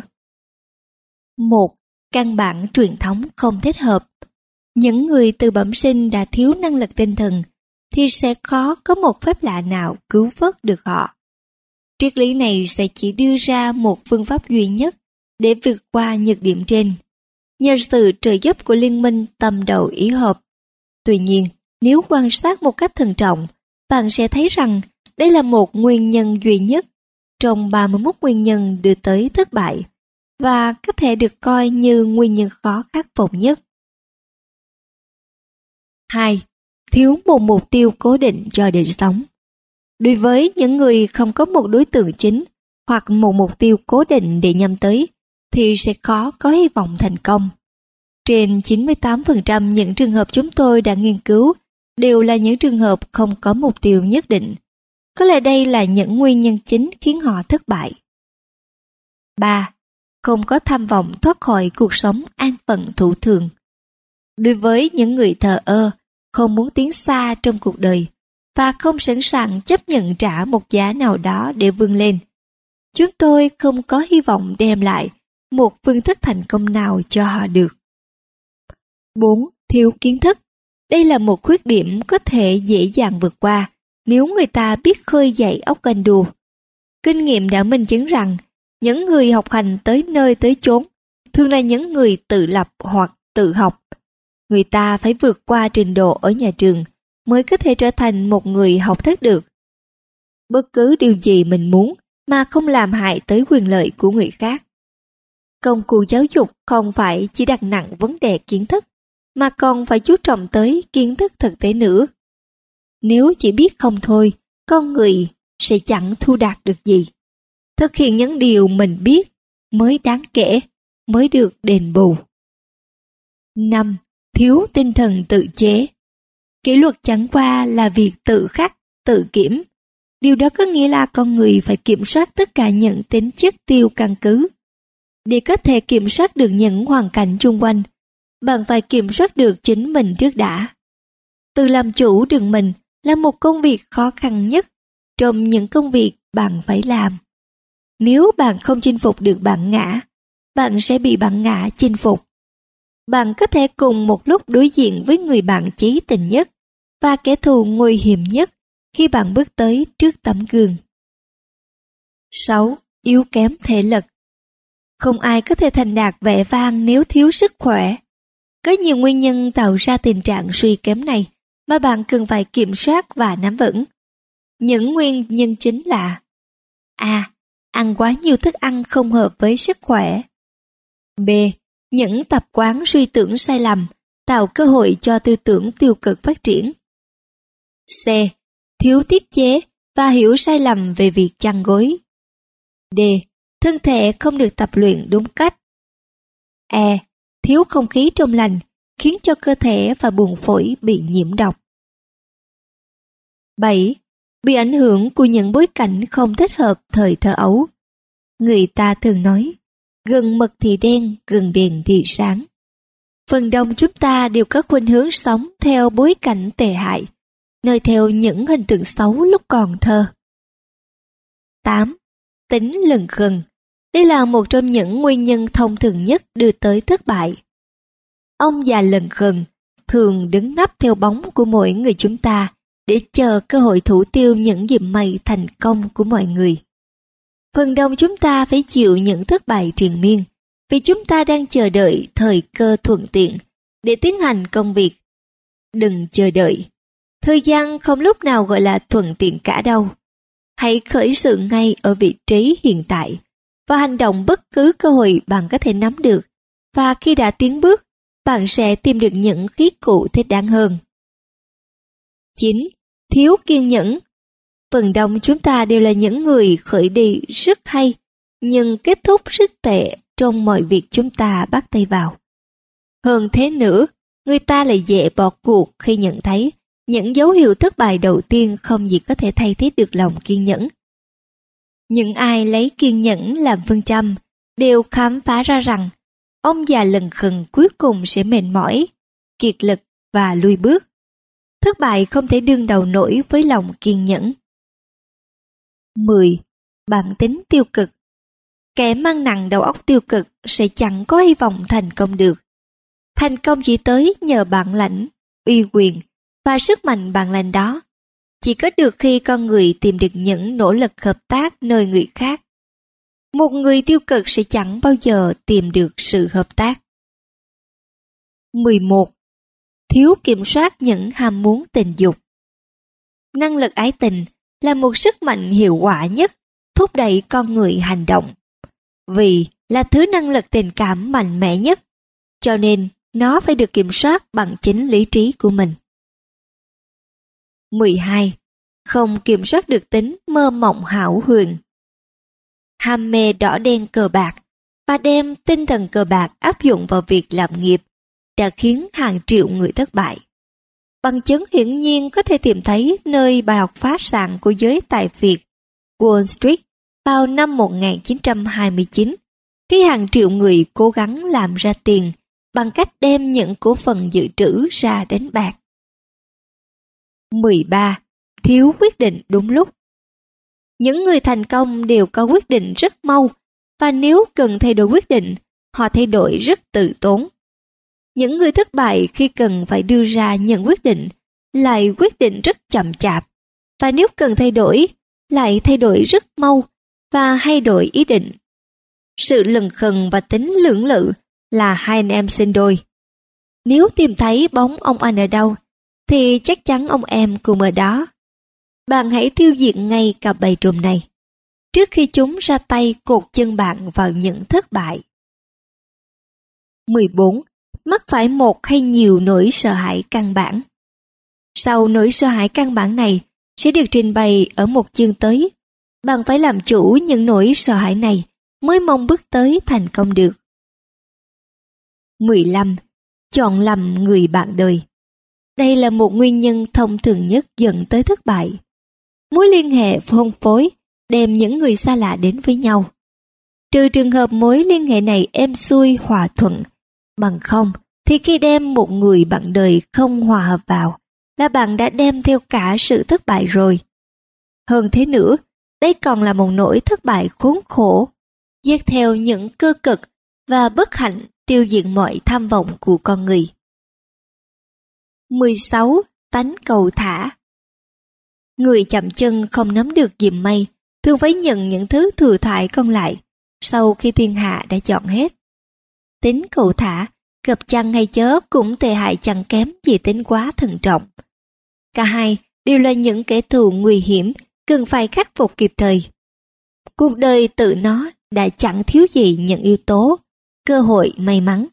một. Căn bản truyền thống không thích hợp. Những người từ bẩm sinh đã thiếu năng lực tinh thần thì sẽ khó có một phép lạ nào cứu vớt được họ. Triết lý này sẽ chỉ đưa ra một phương pháp duy nhất để vượt qua nhược điểm trên, nhờ sự trợ giúp của liên minh tâm đầu ý hợp. Tuy nhiên, nếu quan sát một cách thận trọng, bạn sẽ thấy rằng đây là một nguyên nhân duy nhất trong ba mươi mốt nguyên nhân đưa tới thất bại và có thể được coi như nguyên nhân khó khắc phục nhất. hai. Thiếu một mục tiêu cố định cho đời sống. Đối với những người không có một đối tượng chính hoặc một mục tiêu cố định để nhắm tới, thì sẽ khó có hy vọng thành công. Trên chín mươi tám phần trăm những trường hợp chúng tôi đã nghiên cứu đều là những trường hợp không có mục tiêu nhất định. Có lẽ đây là những nguyên nhân chính khiến họ thất bại. ba. Không có tham vọng thoát khỏi cuộc sống an phận thủ thường. Đối với những người thờ ơ, không muốn tiến xa trong cuộc đời và không sẵn sàng chấp nhận trả một giá nào đó để vươn lên, chúng tôi không có hy vọng đem lại một phương thức thành công nào cho họ được. bốn. Thiếu kiến thức. Đây là một khuyết điểm có thể dễ dàng vượt qua nếu người ta biết khơi dậy óc ganh đua. Kinh nghiệm đã minh chứng rằng những người học hành tới nơi tới chốn thường là những người tự lập hoặc tự học. Người ta phải vượt qua trình độ ở nhà trường mới có thể trở thành một người học thức được. Bất cứ điều gì mình muốn mà không làm hại tới quyền lợi của người khác. Công cụ giáo dục không phải chỉ đặt nặng vấn đề kiến thức, mà còn phải chú trọng tới kiến thức thực tế nữa. Nếu chỉ biết không thôi, con người sẽ chẳng thu đạt được gì. Thực hiện những điều mình biết mới đáng kể, mới được đền bù. năm. Thiếu tinh thần tự chế. Kỷ luật chẳng qua là việc tự khắc, tự kiểm. Điều đó có nghĩa là con người phải kiểm soát tất cả những tính chất tiêu căn cứ. Để có thể kiểm soát được những hoàn cảnh chung quanh, bạn phải kiểm soát được chính mình trước đã. Tự làm chủ được mình là một công việc khó khăn nhất trong những công việc bạn phải làm. Nếu bạn không chinh phục được bản ngã, bạn sẽ bị bản ngã chinh phục. Bạn có thể cùng một lúc đối diện với người bạn chí tình nhất và kẻ thù nguy hiểm nhất khi bạn bước tới trước tấm gương. sáu. Yếu kém thể lực. Không ai có thể thành đạt vẻ vang nếu thiếu sức khỏe. Có nhiều nguyên nhân tạo ra tình trạng suy kém này mà bạn cần phải kiểm soát và nắm vững. Những nguyên nhân chính là: A. ăn quá nhiều thức ăn không hợp với sức khỏe. B. Những tập quán suy tưởng sai lầm tạo cơ hội cho tư tưởng tiêu cực phát triển. C. Thiếu tiết chế và hiểu sai lầm về việc chăn gối. D. Thân thể không được tập luyện đúng cách. E. Thiếu không khí trong lành khiến cho cơ thể và buồng phổi bị nhiễm độc. bảy. Bị ảnh hưởng của những bối cảnh không thích hợp thời thơ ấu. Người ta thường nói, gần mực thì đen, gần đèn thì sáng. Phần đông chúng ta đều có khuynh hướng sống theo bối cảnh tệ hại, nơi theo những hình tượng xấu lúc còn thơ. tám. Tính lừng khừng. Đây là một trong những nguyên nhân thông thường nhất đưa tới thất bại. Ông già lừng khừng thường đứng nấp theo bóng của mỗi người chúng ta để chờ cơ hội thủ tiêu những dịp may thành công của mọi người. Phần đông chúng ta phải chịu những thất bại triền miên vì chúng ta đang chờ đợi thời cơ thuận tiện để tiến hành công việc. Đừng chờ đợi. Thời gian không lúc nào gọi là thuận tiện cả đâu. Hãy khởi sự ngay ở vị trí hiện tại và hành động bất cứ cơ hội bạn có thể nắm được, và khi đã tiến bước, bạn sẽ tìm được những khí cụ thích đáng hơn. chín. Thiếu kiên nhẫn. Phần đông chúng ta đều là những người khởi đi rất hay, nhưng kết thúc rất tệ trong mọi việc chúng ta bắt tay vào. Hơn thế nữa, người ta lại dễ bỏ cuộc khi nhận thấy những dấu hiệu thất bại đầu tiên không gì có thể thay thế được lòng kiên nhẫn. Những ai lấy kiên nhẫn làm phương châm đều khám phá ra rằng ông già lừng khừng cuối cùng sẽ mệt mỏi, kiệt lực và lùi bước. Thất bại không thể đương đầu nổi với lòng kiên nhẫn. mười. Bản tính tiêu cực. Kẻ mang nặng đầu óc tiêu cực sẽ chẳng có hy vọng thành công được. Thành công chỉ tới nhờ bản lãnh, uy quyền và sức mạnh bản lãnh đó. Chỉ có được khi con người tìm được những nỗ lực hợp tác nơi người khác. Một người tiêu cực sẽ chẳng bao giờ tìm được sự hợp tác. mười một. Thiếu kiểm soát những ham muốn tình dục. Năng lực ái tình là một sức mạnh hiệu quả nhất thúc đẩy con người hành động. Vì là thứ năng lực tình cảm mạnh mẽ nhất, cho nên nó phải được kiểm soát bằng chính lý trí của mình. mười hai. Không kiểm soát được tính mơ mộng hão huyền. Ham mê đỏ đen cờ bạc và đem tinh thần cờ bạc áp dụng vào việc làm nghiệp đã khiến hàng triệu người thất bại. Bằng chứng hiển nhiên có thể tìm thấy nơi bài học phá sản của giới tài phiệt Wall Street vào năm một nghìn chín trăm hai mươi chín, khi hàng triệu người cố gắng làm ra tiền bằng cách đem những cổ phần dự trữ ra đánh bạc. mười ba. Thiếu quyết định đúng lúc. Những người thành công đều có quyết định rất mau, và nếu cần thay đổi quyết định, họ thay đổi rất tự tốn. Những người thất bại khi cần phải đưa ra những quyết định lại quyết định rất chậm chạp, và nếu cần thay đổi lại thay đổi rất mau và hay đổi ý định. Sự lừng khừng và tính lưỡng lự là hai anh em sinh đôi. Nếu tìm thấy bóng ông anh ở đâu, thì chắc chắn ông em cùng ở đó. Bạn hãy tiêu diệt ngay cặp bầy trùm này, trước khi chúng ra tay cột chân bạn vào những thất bại. mười bốn. Mắc phải một hay nhiều nỗi sợ hãi căn bản. Sau nỗi sợ hãi căn bản này sẽ được trình bày ở một chương tới. Bạn phải làm chủ những nỗi sợ hãi này mới mong bước tới thành công được. mười lăm. Chọn lầm người bạn đời. Đây là một nguyên nhân thông thường nhất dẫn tới thất bại. Mối liên hệ hôn phối đem những người xa lạ đến với nhau. Trừ trường hợp mối liên hệ này êm xuôi hòa thuận, bằng không thì khi đem một người bạn đời không hòa hợp vào là bạn đã đem theo cả sự thất bại rồi. Hơn thế nữa, đây còn là một nỗi thất bại khốn khổ, dắt theo những cơ cực và bất hạnh tiêu diệt mọi tham vọng của con người. mười sáu. Tánh cầu thả. Người chậm chân không nắm được diệm may thường phải nhận những thứ thừa thãi còn lại sau khi thiên hạ đã chọn hết. Tính cầu thả, gặp chăng hay chớ cũng tệ hại chẳng kém gì tính quá thận trọng. Cả hai đều là những kẻ thù nguy hiểm cần phải khắc phục kịp thời. cuộc đời tự nó đã chẳng thiếu gì những yếu tố, cơ hội may mắn.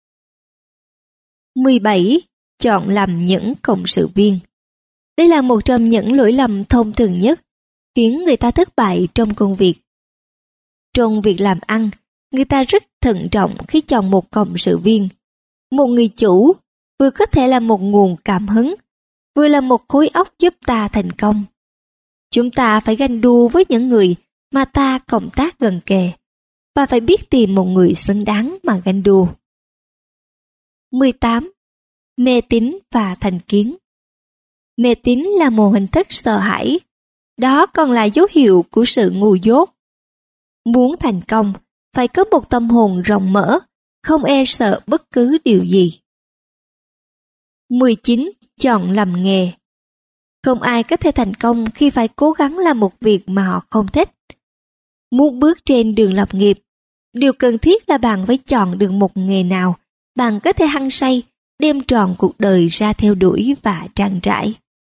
mười bảy. Chọn lầm những cộng sự viên. Đây là một trong những lỗi lầm thông thường nhất, khiến người ta thất bại trong công việc. Trong việc làm ăn, người ta rất thận trọng khi chọn một cộng sự viên. Một người chủ vừa có thể là một nguồn cảm hứng, vừa là một khối óc giúp ta thành công. Chúng ta phải ganh đua với những người mà ta cộng tác gần kề, và phải biết tìm một người xứng đáng mà ganh đua. mười tám. Mê tín và thành kiến. Mê tín là một hình thức sợ hãi, đó còn là dấu hiệu của sự ngu dốt. Muốn thành công, phải có một tâm hồn rộng mở, không e sợ bất cứ điều gì. mười chín. Chọn lầm nghề. Không ai có thể thành công khi phải cố gắng làm một việc mà họ không thích. Muốn bước trên đường lập nghiệp, điều cần thiết là bạn phải chọn được một nghề nào bạn có thể hăng say, đem trọn cuộc đời ra theo đuổi và trang trải.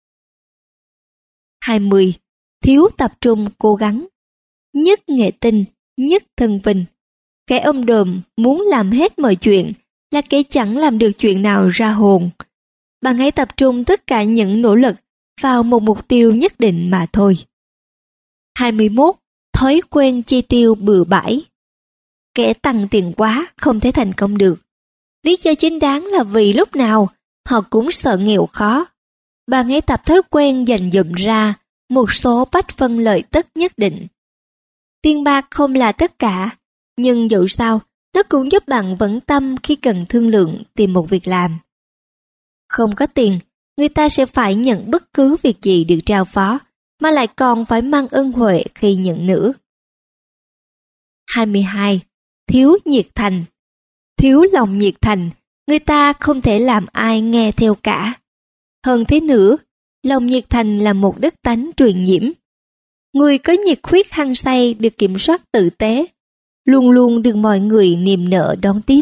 hai mươi. Thiếu tập trung cố gắng. Nhất nghệ tinh, nhất thân vinh. Kẻ ôm đồm muốn làm hết mọi chuyện là kẻ chẳng làm được chuyện nào ra hồn. Bạn hãy tập trung tất cả những nỗ lực vào một mục tiêu nhất định mà thôi. hai mươi mốt. Thói quen chi tiêu bừa bãi. Kẻ tăng tiền quá không thể thành công được. Lý do chính đáng là vì lúc nào họ cũng sợ nghèo khó. Bạn hãy tập thói quen dành dụm ra một số bách phân lợi tức nhất định. Tiền bạc không là tất cả, nhưng dẫu sao, nó cũng giúp bạn vững tâm khi cần thương lượng tìm một việc làm. Không có tiền, người ta sẽ phải nhận bất cứ việc gì được trao phó, mà lại còn phải mang ân huệ khi nhận nữa. hai mươi hai. Thiếu nhiệt thành. Thiếu lòng nhiệt thành, người ta không thể làm ai nghe theo cả. Hơn thế nữa, lòng nhiệt thành là một đức tánh truyền nhiễm. Người có nhiệt huyết hăng say được kiểm soát tử tế, luôn luôn được mọi người niềm nở đón tiếp.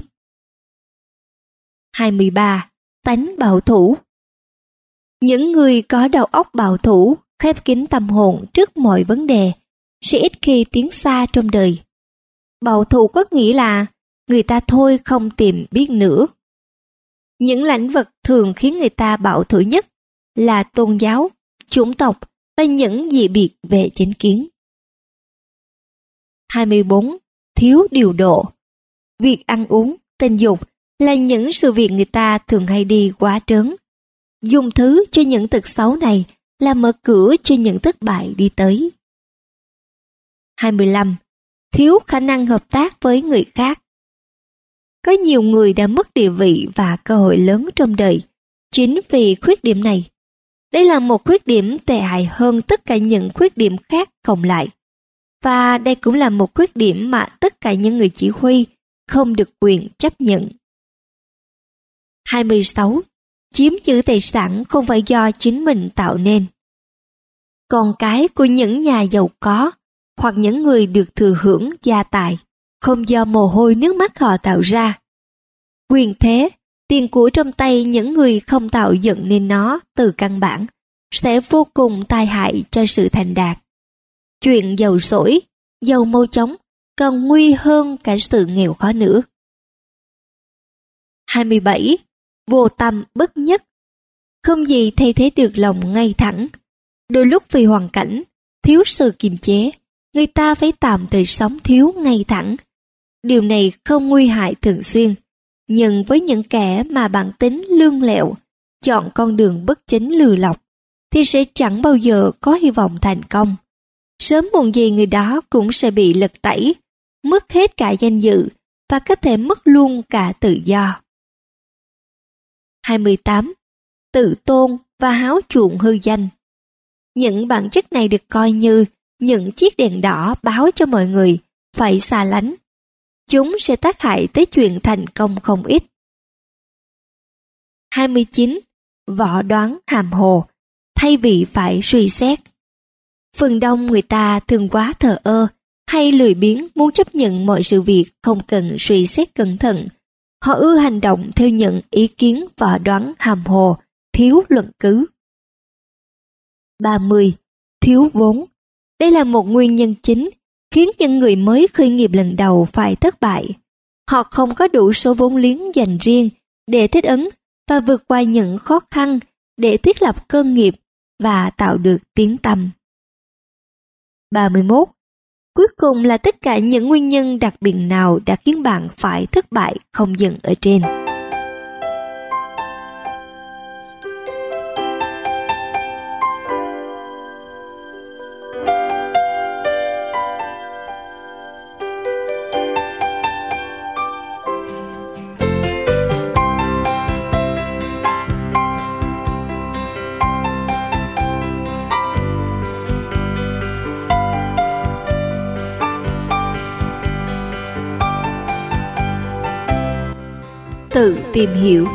hai mươi ba. Tánh bảo thủ. Những người có đầu óc bảo thủ, khép kín tâm hồn trước mọi vấn đề, sẽ ít khi tiến xa trong đời. Bảo thủ có nghĩa là người ta thôi không tìm biết nữa. Những lĩnh vực thường khiến người ta bảo thủ nhất là tôn giáo, chủng tộc và những dị biệt về chính kiến. hai mươi bốn. Thiếu điều độ. Việc ăn uống, tình dục là những sự việc người ta thường hay đi quá trớn. Dùng thứ cho những tật xấu này là mở cửa cho những thất bại đi tới. hai mươi lăm. Thiếu khả năng hợp tác với người khác. Có nhiều người đã mất địa vị và cơ hội lớn trong đời chính vì khuyết điểm này. Đây là một khuyết điểm tệ hại hơn tất cả những khuyết điểm khác cộng lại. Và đây cũng là một khuyết điểm mà tất cả những người chỉ huy không được quyền chấp nhận. hai mươi sáu. Chiếm giữ tài sản không phải do chính mình tạo nên. Con cái của những nhà giàu có hoặc những người được thừa hưởng gia tài không do mồ hôi nước mắt họ tạo ra. Quyền thế, tiền của trong tay những người không tạo dựng nên nó từ căn bản sẽ vô cùng tai hại cho sự thành đạt. Chuyện giàu sổi, giàu mau chóng còn nguy hơn cả sự nghèo khó nữa. hai mươi bảy. Vô tâm bất nhất. Không gì thay thế được lòng ngay thẳng. Đôi lúc vì hoàn cảnh, thiếu sự kiềm chế, người ta phải tạm thời sống thiếu ngay thẳng. Điều này không nguy hại thường xuyên, nhưng với những kẻ mà bản tính lương lẹo, chọn con đường bất chính lừa lọc, thì sẽ chẳng bao giờ có hy vọng thành công. Sớm muộn gì người đó cũng sẽ bị lật tẩy, mất hết cả danh dự và có thể mất luôn cả tự do. hai mươi tám. Tự tôn và háo chuộng hư danh. Những bản chất này được coi như những chiếc đèn đỏ báo cho mọi người phải xa lánh. Chúng sẽ tác hại tới chuyện thành công không ít. hai mươi chín. Võ đoán hàm hồ, thay vì phải suy xét. Phần đông người ta thường quá thờ ơ hay lười biếng muốn chấp nhận mọi sự việc không cần suy xét cẩn thận. Họ ưa hành động theo những ý kiến võ đoán hàm hồ, thiếu luận cứ. ba mươi. Thiếu vốn. Đây là một nguyên nhân chính khiến những người mới khởi nghiệp lần đầu phải thất bại. Họ không có đủ số vốn liếng dành riêng để thích ứng và vượt qua những khó khăn để thiết lập cơ nghiệp và tạo được tiếng tăm. ba mươi mốt. Cuối cùng là tất cả những nguyên nhân đặc biệt nào đã khiến bạn phải thất bại không dừng ở trên. Tự tìm hiểu.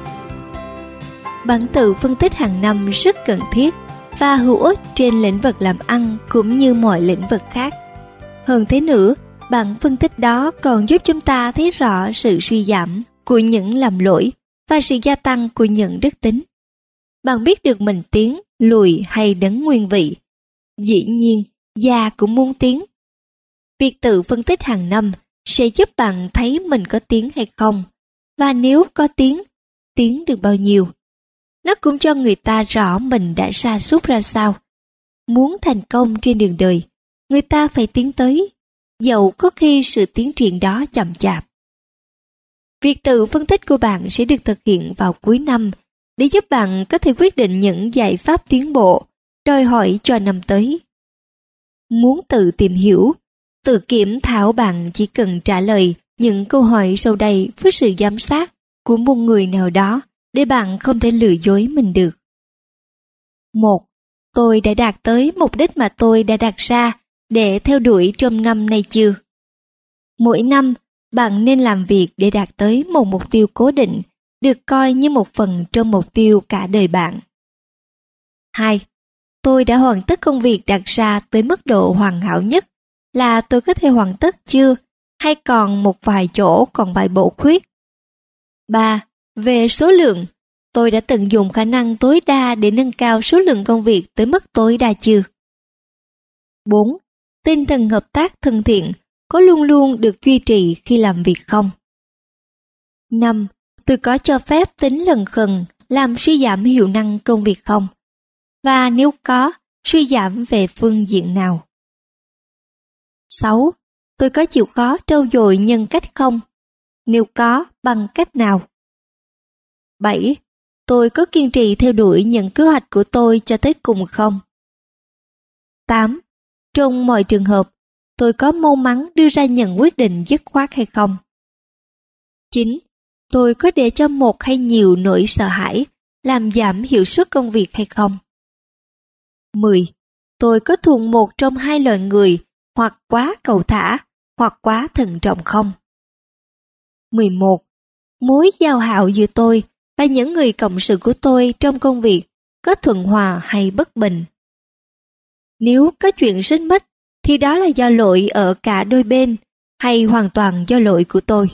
Bản tự phân tích hàng năm rất cần thiết và hữu ích trên lĩnh vực làm ăn cũng như mọi lĩnh vực khác. Hơn thế nữa, bản phân tích đó còn giúp chúng ta thấy rõ sự suy giảm của những lầm lỗi và sự gia tăng của những đức tính. Bạn biết được mình tiến, lùi hay đứng nguyên vị. Dĩ nhiên, già cũng muốn tiến. Việc tự phân tích hàng năm sẽ giúp bạn thấy mình có tiến hay không, và nếu có tiến, tiến được bao nhiêu. Nó cũng cho người ta rõ mình đã sa sút ra sao. Muốn thành công trên đường đời, người ta phải tiến tới, dẫu có khi sự tiến triển đó chậm chạp. Việc tự phân tích của bạn sẽ được thực hiện vào cuối năm để giúp bạn có thể quyết định những giải pháp tiến bộ, đòi hỏi cho năm tới. Muốn tự tìm hiểu, tự kiểm thảo, bạn chỉ cần trả lời những câu hỏi sau đây với sự giám sát của một người nào đó để bạn không thể lừa dối mình được. một. Tôi đã đạt tới mục đích mà tôi đã đặt ra để theo đuổi trong năm nay chưa? Mỗi năm, bạn nên làm việc để đạt tới một mục tiêu cố định, được coi như một phần trong mục tiêu cả đời bạn. hai. Tôi đã hoàn tất công việc đặt ra tới mức độ hoàn hảo nhất, là tôi có thể hoàn tất chưa? Hay còn một vài chỗ còn vài bổ khuyết? ba. Về số lượng, tôi đã tận dụng khả năng tối đa để nâng cao số lượng công việc tới mức tối đa chưa? bốn. Tinh thần hợp tác thân thiện có luôn luôn được duy trì khi làm việc không? năm. Tôi có cho phép tính lần khần làm suy giảm hiệu năng công việc không? Và nếu có, suy giảm về phương diện nào? sáu. Tôi có chịu khó trau dồi nhân cách không? Nếu có, bằng cách nào? bảy. Tôi có kiên trì theo đuổi những kế hoạch của tôi cho tới cùng không? tám. Trong mọi trường hợp, tôi có may mắn đưa ra những quyết định dứt khoát hay không? chín. Tôi có để cho một hay nhiều nỗi sợ hãi làm giảm hiệu suất công việc hay không? mười. Tôi có thuộc một trong hai loại người, hoặc quá cầu thả, hoặc quá thận trọng không? mười một. Mối giao hảo giữa tôi và những người cộng sự của tôi trong công việc có thuận hòa hay bất bình? Nếu có chuyện xích mích thì đó là do lỗi ở cả đôi bên hay hoàn toàn do lỗi của tôi?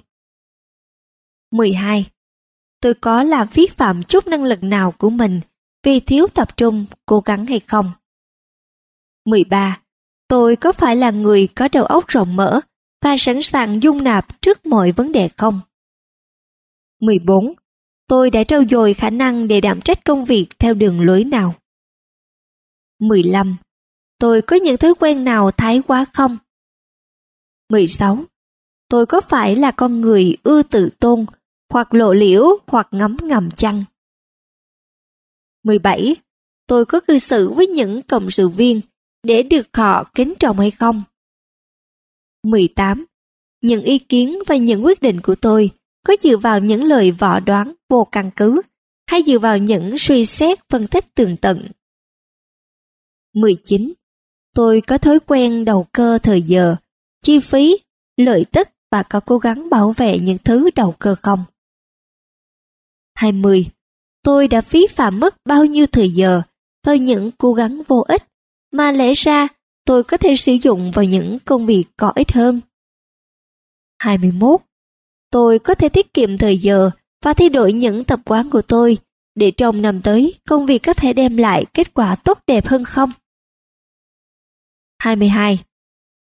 mười hai. Tôi có làm vi phạm chút năng lực nào của mình vì thiếu tập trung, cố gắng hay không? mười ba. Tôi có phải là người có đầu óc rộng mở và sẵn sàng dung nạp trước mọi vấn đề không? mười bốn. Tôi đã trau dồi khả năng để đảm trách công việc theo đường lối nào? mười lăm. Tôi có những thói quen nào thái quá không? mười sáu. Tôi có phải là con người ưa tự tôn, hoặc lộ liễu, hoặc ngấm ngầm chăng? mười bảy. Tôi có cư xử với những cộng sự viên để được họ kính trọng hay không? mười tám. Những ý kiến và những quyết định của tôi có dựa vào những lời võ đoán vô căn cứ hay dựa vào những suy xét phân tích tường tận? mười chín. Tôi có thói quen đầu cơ thời giờ, chi phí, lợi tức và có cố gắng bảo vệ những thứ đầu cơ không? hai mươi. Tôi đã phí phạm mất bao nhiêu thời giờ vào những cố gắng vô ích mà lẽ ra tôi có thể sử dụng vào những công việc có ích hơn? hai mươi mốt. Tôi có thể tiết kiệm thời giờ và thay đổi những tập quán của tôi để trong năm tới công việc có thể đem lại kết quả tốt đẹp hơn không? hai mươi hai.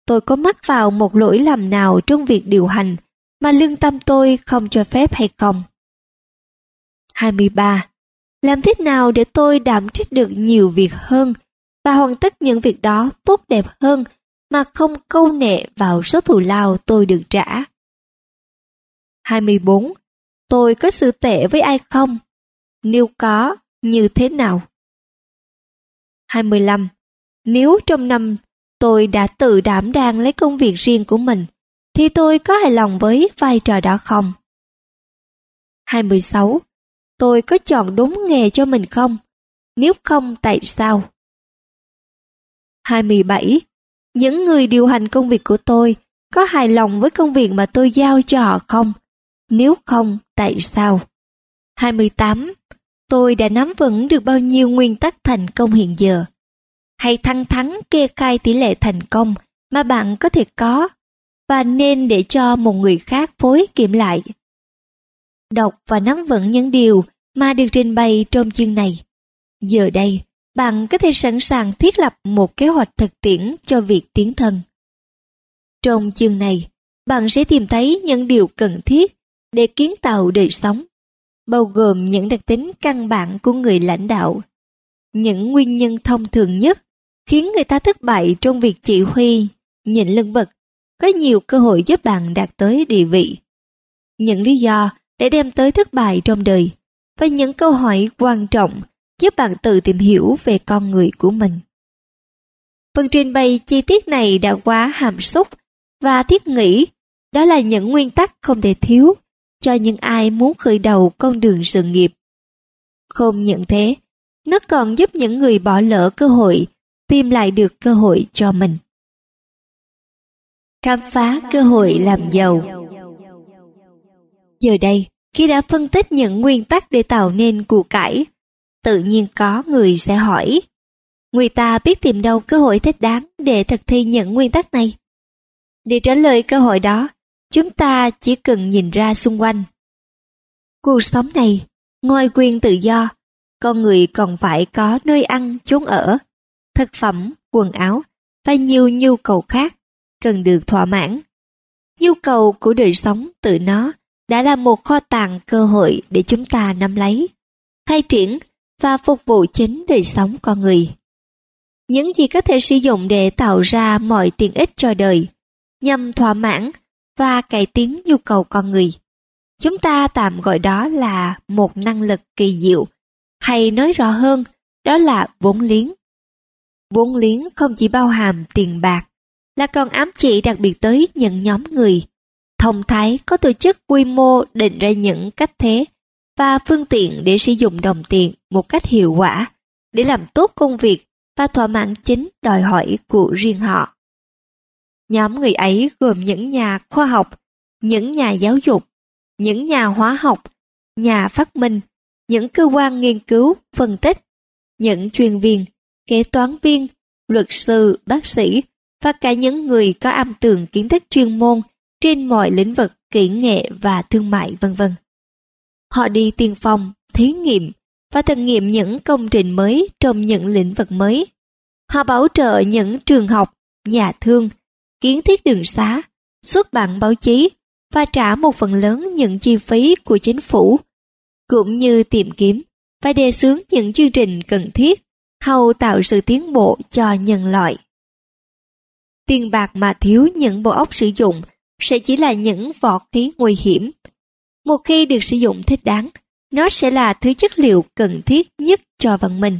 tôi có mắc vào một lỗi lầm nào trong việc điều hành mà lương tâm tôi không cho phép hay không? hai mươi ba. Làm thế nào để tôi đảm trách được nhiều việc hơn và hoàn tất những việc đó tốt đẹp hơn mà không câu nệ vào số thù lao tôi được trả? hai mươi bốn. Tôi có xử tệ với ai không? Nếu có, như thế nào? hai mươi lăm. Nếu trong năm tôi đã tự đảm đang lấy công việc riêng của mình, thì tôi có hài lòng với vai trò đó không? hai mươi sáu. Tôi có chọn đúng nghề cho mình không? Nếu không, tại sao? hai mươi bảy. Những người điều hành công việc của tôi có hài lòng với công việc mà tôi giao cho họ không? Nếu không, tại sao? hai mươi tám. Tôi đã nắm vững được bao nhiêu nguyên tắc thành công hiện giờ? Hãy thẳng thắn kê khai tỷ lệ thành công mà bạn có thể có và nên để cho một người khác phối kiểm lại. Đọc và nắm vững những điều mà được trình bày trong chương này. Giờ đây, bạn có thể sẵn sàng thiết lập một kế hoạch thực tiễn cho việc tiến thân. Trong chương này, bạn sẽ tìm thấy những điều cần thiết để kiến tạo đời sống, bao gồm những đặc tính căn bản của người lãnh đạo, những nguyên nhân thông thường nhất khiến người ta thất bại trong việc chỉ huy, nhìn lưng vật, có nhiều cơ hội giúp bạn đạt tới địa vị, những lý do để đem tới thất bại trong đời, và những câu hỏi quan trọng giúp bạn tự tìm hiểu về con người của mình. Phần trình bày chi tiết này đã quá hàm xúc và thiết nghĩ, đó là những nguyên tắc không thể thiếu cho những ai muốn khởi đầu con đường sự nghiệp. Không những thế, nó còn giúp những người bỏ lỡ cơ hội tìm lại được cơ hội cho mình. Khám phá cơ hội làm giàu. Giờ đây, khi đã phân tích những nguyên tắc để tạo nên của cải, tự nhiên có người sẽ hỏi, người ta biết tìm đâu cơ hội thích đáng để thực thi những nguyên tắc này? Để trả lời câu hỏi đó, chúng ta chỉ cần nhìn ra xung quanh. Cuộc sống này, ngoài quyền tự do, con người còn phải có nơi ăn, chốn ở, thực phẩm, quần áo và nhiều nhu cầu khác cần được thỏa mãn. Nhu cầu của đời sống tự nó đã là một kho tàng cơ hội để chúng ta nắm lấy, khai triển và phục vụ chính đời sống con người. Những gì có thể sử dụng để tạo ra mọi tiện ích cho đời, nhằm thỏa mãn và cải tiến nhu cầu con người. Chúng ta tạm gọi đó là một năng lực kỳ diệu, hay nói rõ hơn, đó là vốn liếng. Vốn liếng không chỉ bao hàm tiền bạc, là còn ám chỉ đặc biệt tới những nhóm người thông thái có tổ chức quy mô định ra những cách thế và phương tiện để sử dụng đồng tiền một cách hiệu quả để làm tốt công việc và thỏa mãn chính đòi hỏi của riêng họ. Nhóm người ấy gồm những nhà khoa học, những nhà giáo dục, những nhà hóa học, nhà phát minh, những cơ quan nghiên cứu, phân tích, những chuyên viên, kế toán viên, luật sư, bác sĩ và cả những người có âm tường kiến thức chuyên môn trên mọi lĩnh vực kỹ nghệ và thương mại vân vân. Họ đi tiên phong, thí nghiệm và thực nghiệm những công trình mới trong những lĩnh vực mới. Họ bảo trợ những trường học, nhà thương, kiến thiết đường xá, xuất bản báo chí và trả một phần lớn những chi phí của chính phủ, cũng như tìm kiếm và đề xướng những chương trình cần thiết hầu tạo sự tiến bộ cho nhân loại. Tiền bạc mà thiếu những bộ óc sử dụng sẽ chỉ là những vỏ khí nguy hiểm. Một khi được sử dụng thích đáng, nó sẽ là thứ chất liệu cần thiết nhất cho văn minh.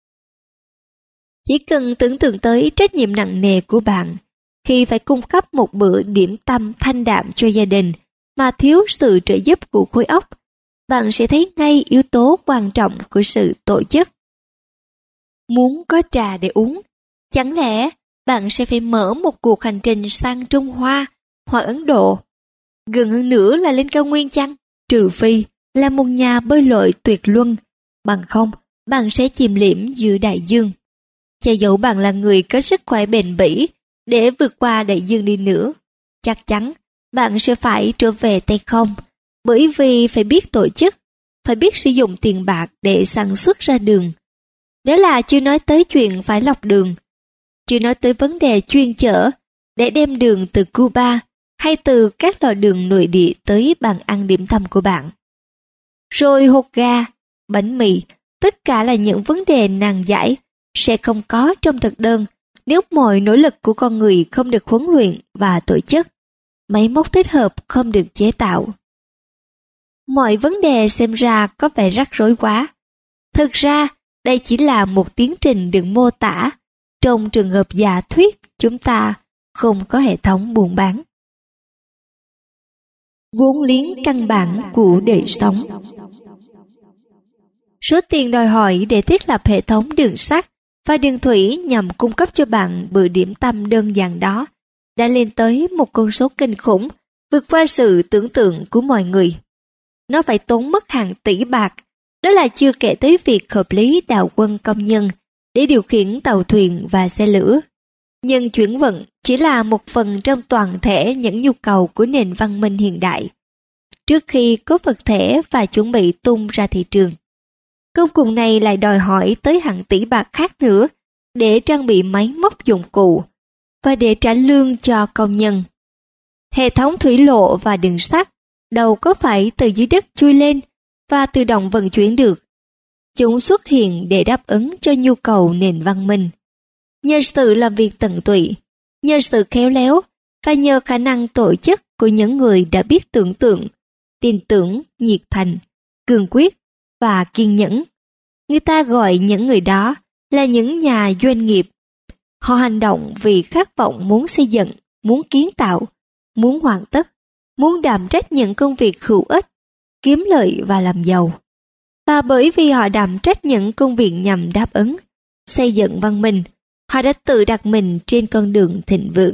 Chỉ cần tưởng tượng tới trách nhiệm nặng nề của bạn khi phải cung cấp một bữa điểm tâm thanh đạm cho gia đình mà thiếu sự trợ giúp của khối óc, bạn sẽ thấy ngay yếu tố quan trọng của sự tổ chức. Muốn có trà để uống, chẳng lẽ bạn sẽ phải mở một cuộc hành trình sang Trung Hoa hoặc Ấn Độ, gần hơn nữa là lên cao nguyên chăng? Trừ phi là một nhà bơi lội tuyệt luân, bằng không bạn sẽ chìm liễm giữa đại dương. Cho dẫu bạn là người có sức khỏe bền bỉ để vượt qua đại dương đi nữa, chắc chắn bạn sẽ phải trở về tay không, bởi vì phải biết tổ chức, phải biết sử dụng tiền bạc để sản xuất ra đường. Đó là chưa nói tới chuyện phải lọc đường, chưa nói tới vấn đề chuyên chở để đem đường từ Cuba hay từ các lò đường nội địa tới bàn ăn điểm tâm của bạn. Rồi hột gà, bánh mì, tất cả là những vấn đề nan giải sẽ không có trong thực đơn nếu mọi nỗ lực của con người không được huấn luyện và tổ chức, máy móc thích hợp không được chế tạo. Mọi vấn đề xem ra có vẻ rắc rối quá. Thực ra, đây chỉ là một tiến trình được mô tả trong trường hợp giả thuyết chúng ta không có hệ thống buôn bán. Vốn liếng căn bản của đời sống. Số tiền đòi hỏi để thiết lập hệ thống đường sắt và đường thủy nhằm cung cấp cho bạn bữa điểm tâm đơn giản đó đã lên tới một con số kinh khủng, vượt qua sự tưởng tượng của mọi người. Nó phải tốn mất hàng tỷ bạc, đó là chưa kể tới việc hợp lý đào quân công nhân để điều khiển tàu thuyền và xe lửa. Nhưng chuyển vận chỉ là một phần trong toàn thể những nhu cầu của nền văn minh hiện đại. Trước khi có vật thể và chuẩn bị tung ra thị trường, công cụ này lại đòi hỏi tới hàng tỷ bạc khác nữa để trang bị máy móc dụng cụ và để trả lương cho công nhân. Hệ thống thủy lộ và đường sắt đâu có phải từ dưới đất chui lên và tự động vận chuyển được. Chúng xuất hiện để đáp ứng cho nhu cầu nền văn minh. Nhờ sự làm việc tận tụy, nhờ sự khéo léo và nhờ khả năng tổ chức của những người đã biết tưởng tượng, tin tưởng, nhiệt thành, cương quyết và kiên nhẫn. Người ta gọi những người đó là những nhà doanh nghiệp. Họ hành động vì khát vọng muốn xây dựng, muốn kiến tạo, muốn hoàn tất, muốn đảm trách những công việc hữu ích, kiếm lợi và làm giàu. Và bởi vì họ đảm trách những công việc nhằm đáp ứng, xây dựng văn minh, họ đã tự đặt mình trên con đường thịnh vượng.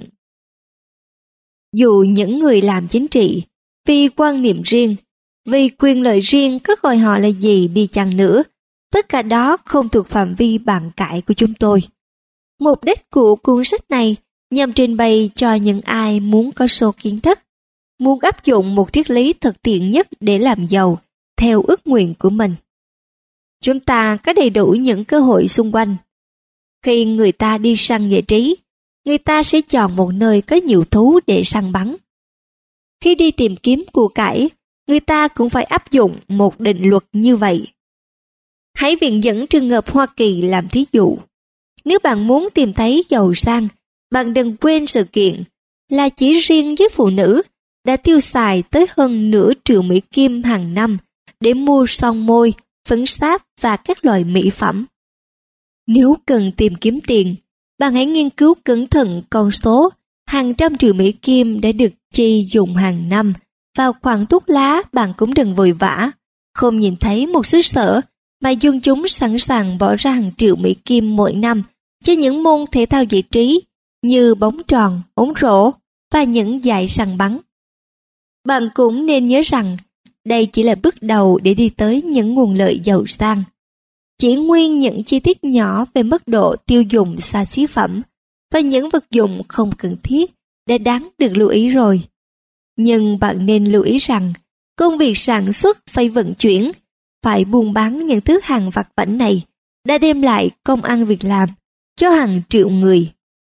Dù những người làm chính trị, vì quan niệm riêng, vì quyền lợi riêng có gọi họ là gì đi chăng nữa, tất cả đó không thuộc phạm vi bàn cãi của chúng tôi. Mục đích của cuốn sách này nhằm trình bày cho những ai muốn có số kiến thức, muốn áp dụng một triết lý thực tiễn nhất để làm giàu theo ước nguyện của mình. Chúng ta có đầy đủ những cơ hội xung quanh. Khi người ta đi săn giải trí, người ta sẽ chọn một nơi có nhiều thú để săn bắn. Khi đi tìm kiếm của cải, người ta cũng phải áp dụng một định luật như vậy. Hãy viện dẫn trường hợp Hoa Kỳ làm thí dụ. Nếu bạn muốn tìm thấy giàu sang, bạn đừng quên sự kiện là chỉ riêng với phụ nữ đã tiêu xài tới hơn nửa triệu Mỹ Kim hàng năm để mua son môi, phấn sáp và các loại mỹ phẩm. Nếu cần tìm kiếm tiền, bạn hãy nghiên cứu cẩn thận con số hàng trăm triệu Mỹ Kim đã được chi dùng hàng năm vào khoản thuốc lá. Bạn cũng đừng vội vã, không nhìn thấy một xứ sở mà dân chúng sẵn sàng bỏ ra hàng triệu Mỹ Kim mỗi năm cho những môn thể thao giải trí như bóng tròn, bóng rổ và những giải săn bắn. Bạn cũng nên nhớ rằng đây chỉ là bước đầu để đi tới những nguồn lợi giàu sang. Chỉ nguyên những chi tiết nhỏ về mức độ tiêu dùng xa xí phẩm và những vật dụng không cần thiết đã đáng được lưu ý rồi. Nhưng bạn nên lưu ý rằng công việc sản xuất phải vận chuyển, phải buôn bán những thứ hàng vặt vãnh này đã đem lại công ăn việc làm cho hàng triệu người.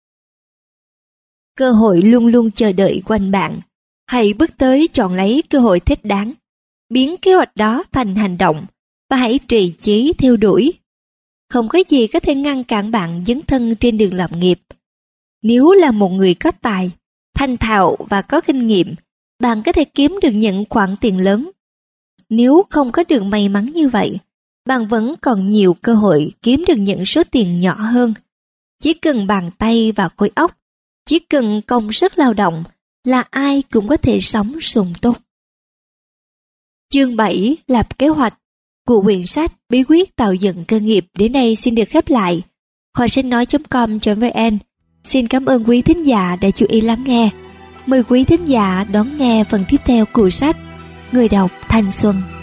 Cơ hội luôn luôn chờ đợi quanh bạn. Hãy bước tới chọn lấy cơ hội thích đáng, biến kế hoạch đó thành hành động và hãy trì chí theo đuổi. Không có gì có thể ngăn cản bạn dấn thân trên đường lập nghiệp. Nếu là một người có tài, thành thạo và có kinh nghiệm, bạn có thể kiếm được những khoản tiền lớn. Nếu không có được may mắn như vậy, bạn vẫn còn nhiều cơ hội kiếm được những số tiền nhỏ hơn. Chỉ cần bàn tay và khối óc, chỉ cần công sức lao động là ai cũng có thể sống sung túc. Chương bảy. Lập kế hoạch của quyển sách Bí quyết tạo dựng cơ nghiệp đến đây xin được khép lại. Kho sách nói chấm com chấm vn xin cảm ơn quý thính giả đã chú ý lắng nghe. Mời quý thính giả đón nghe phần tiếp theo của sách Người đọc Thanh Xuân.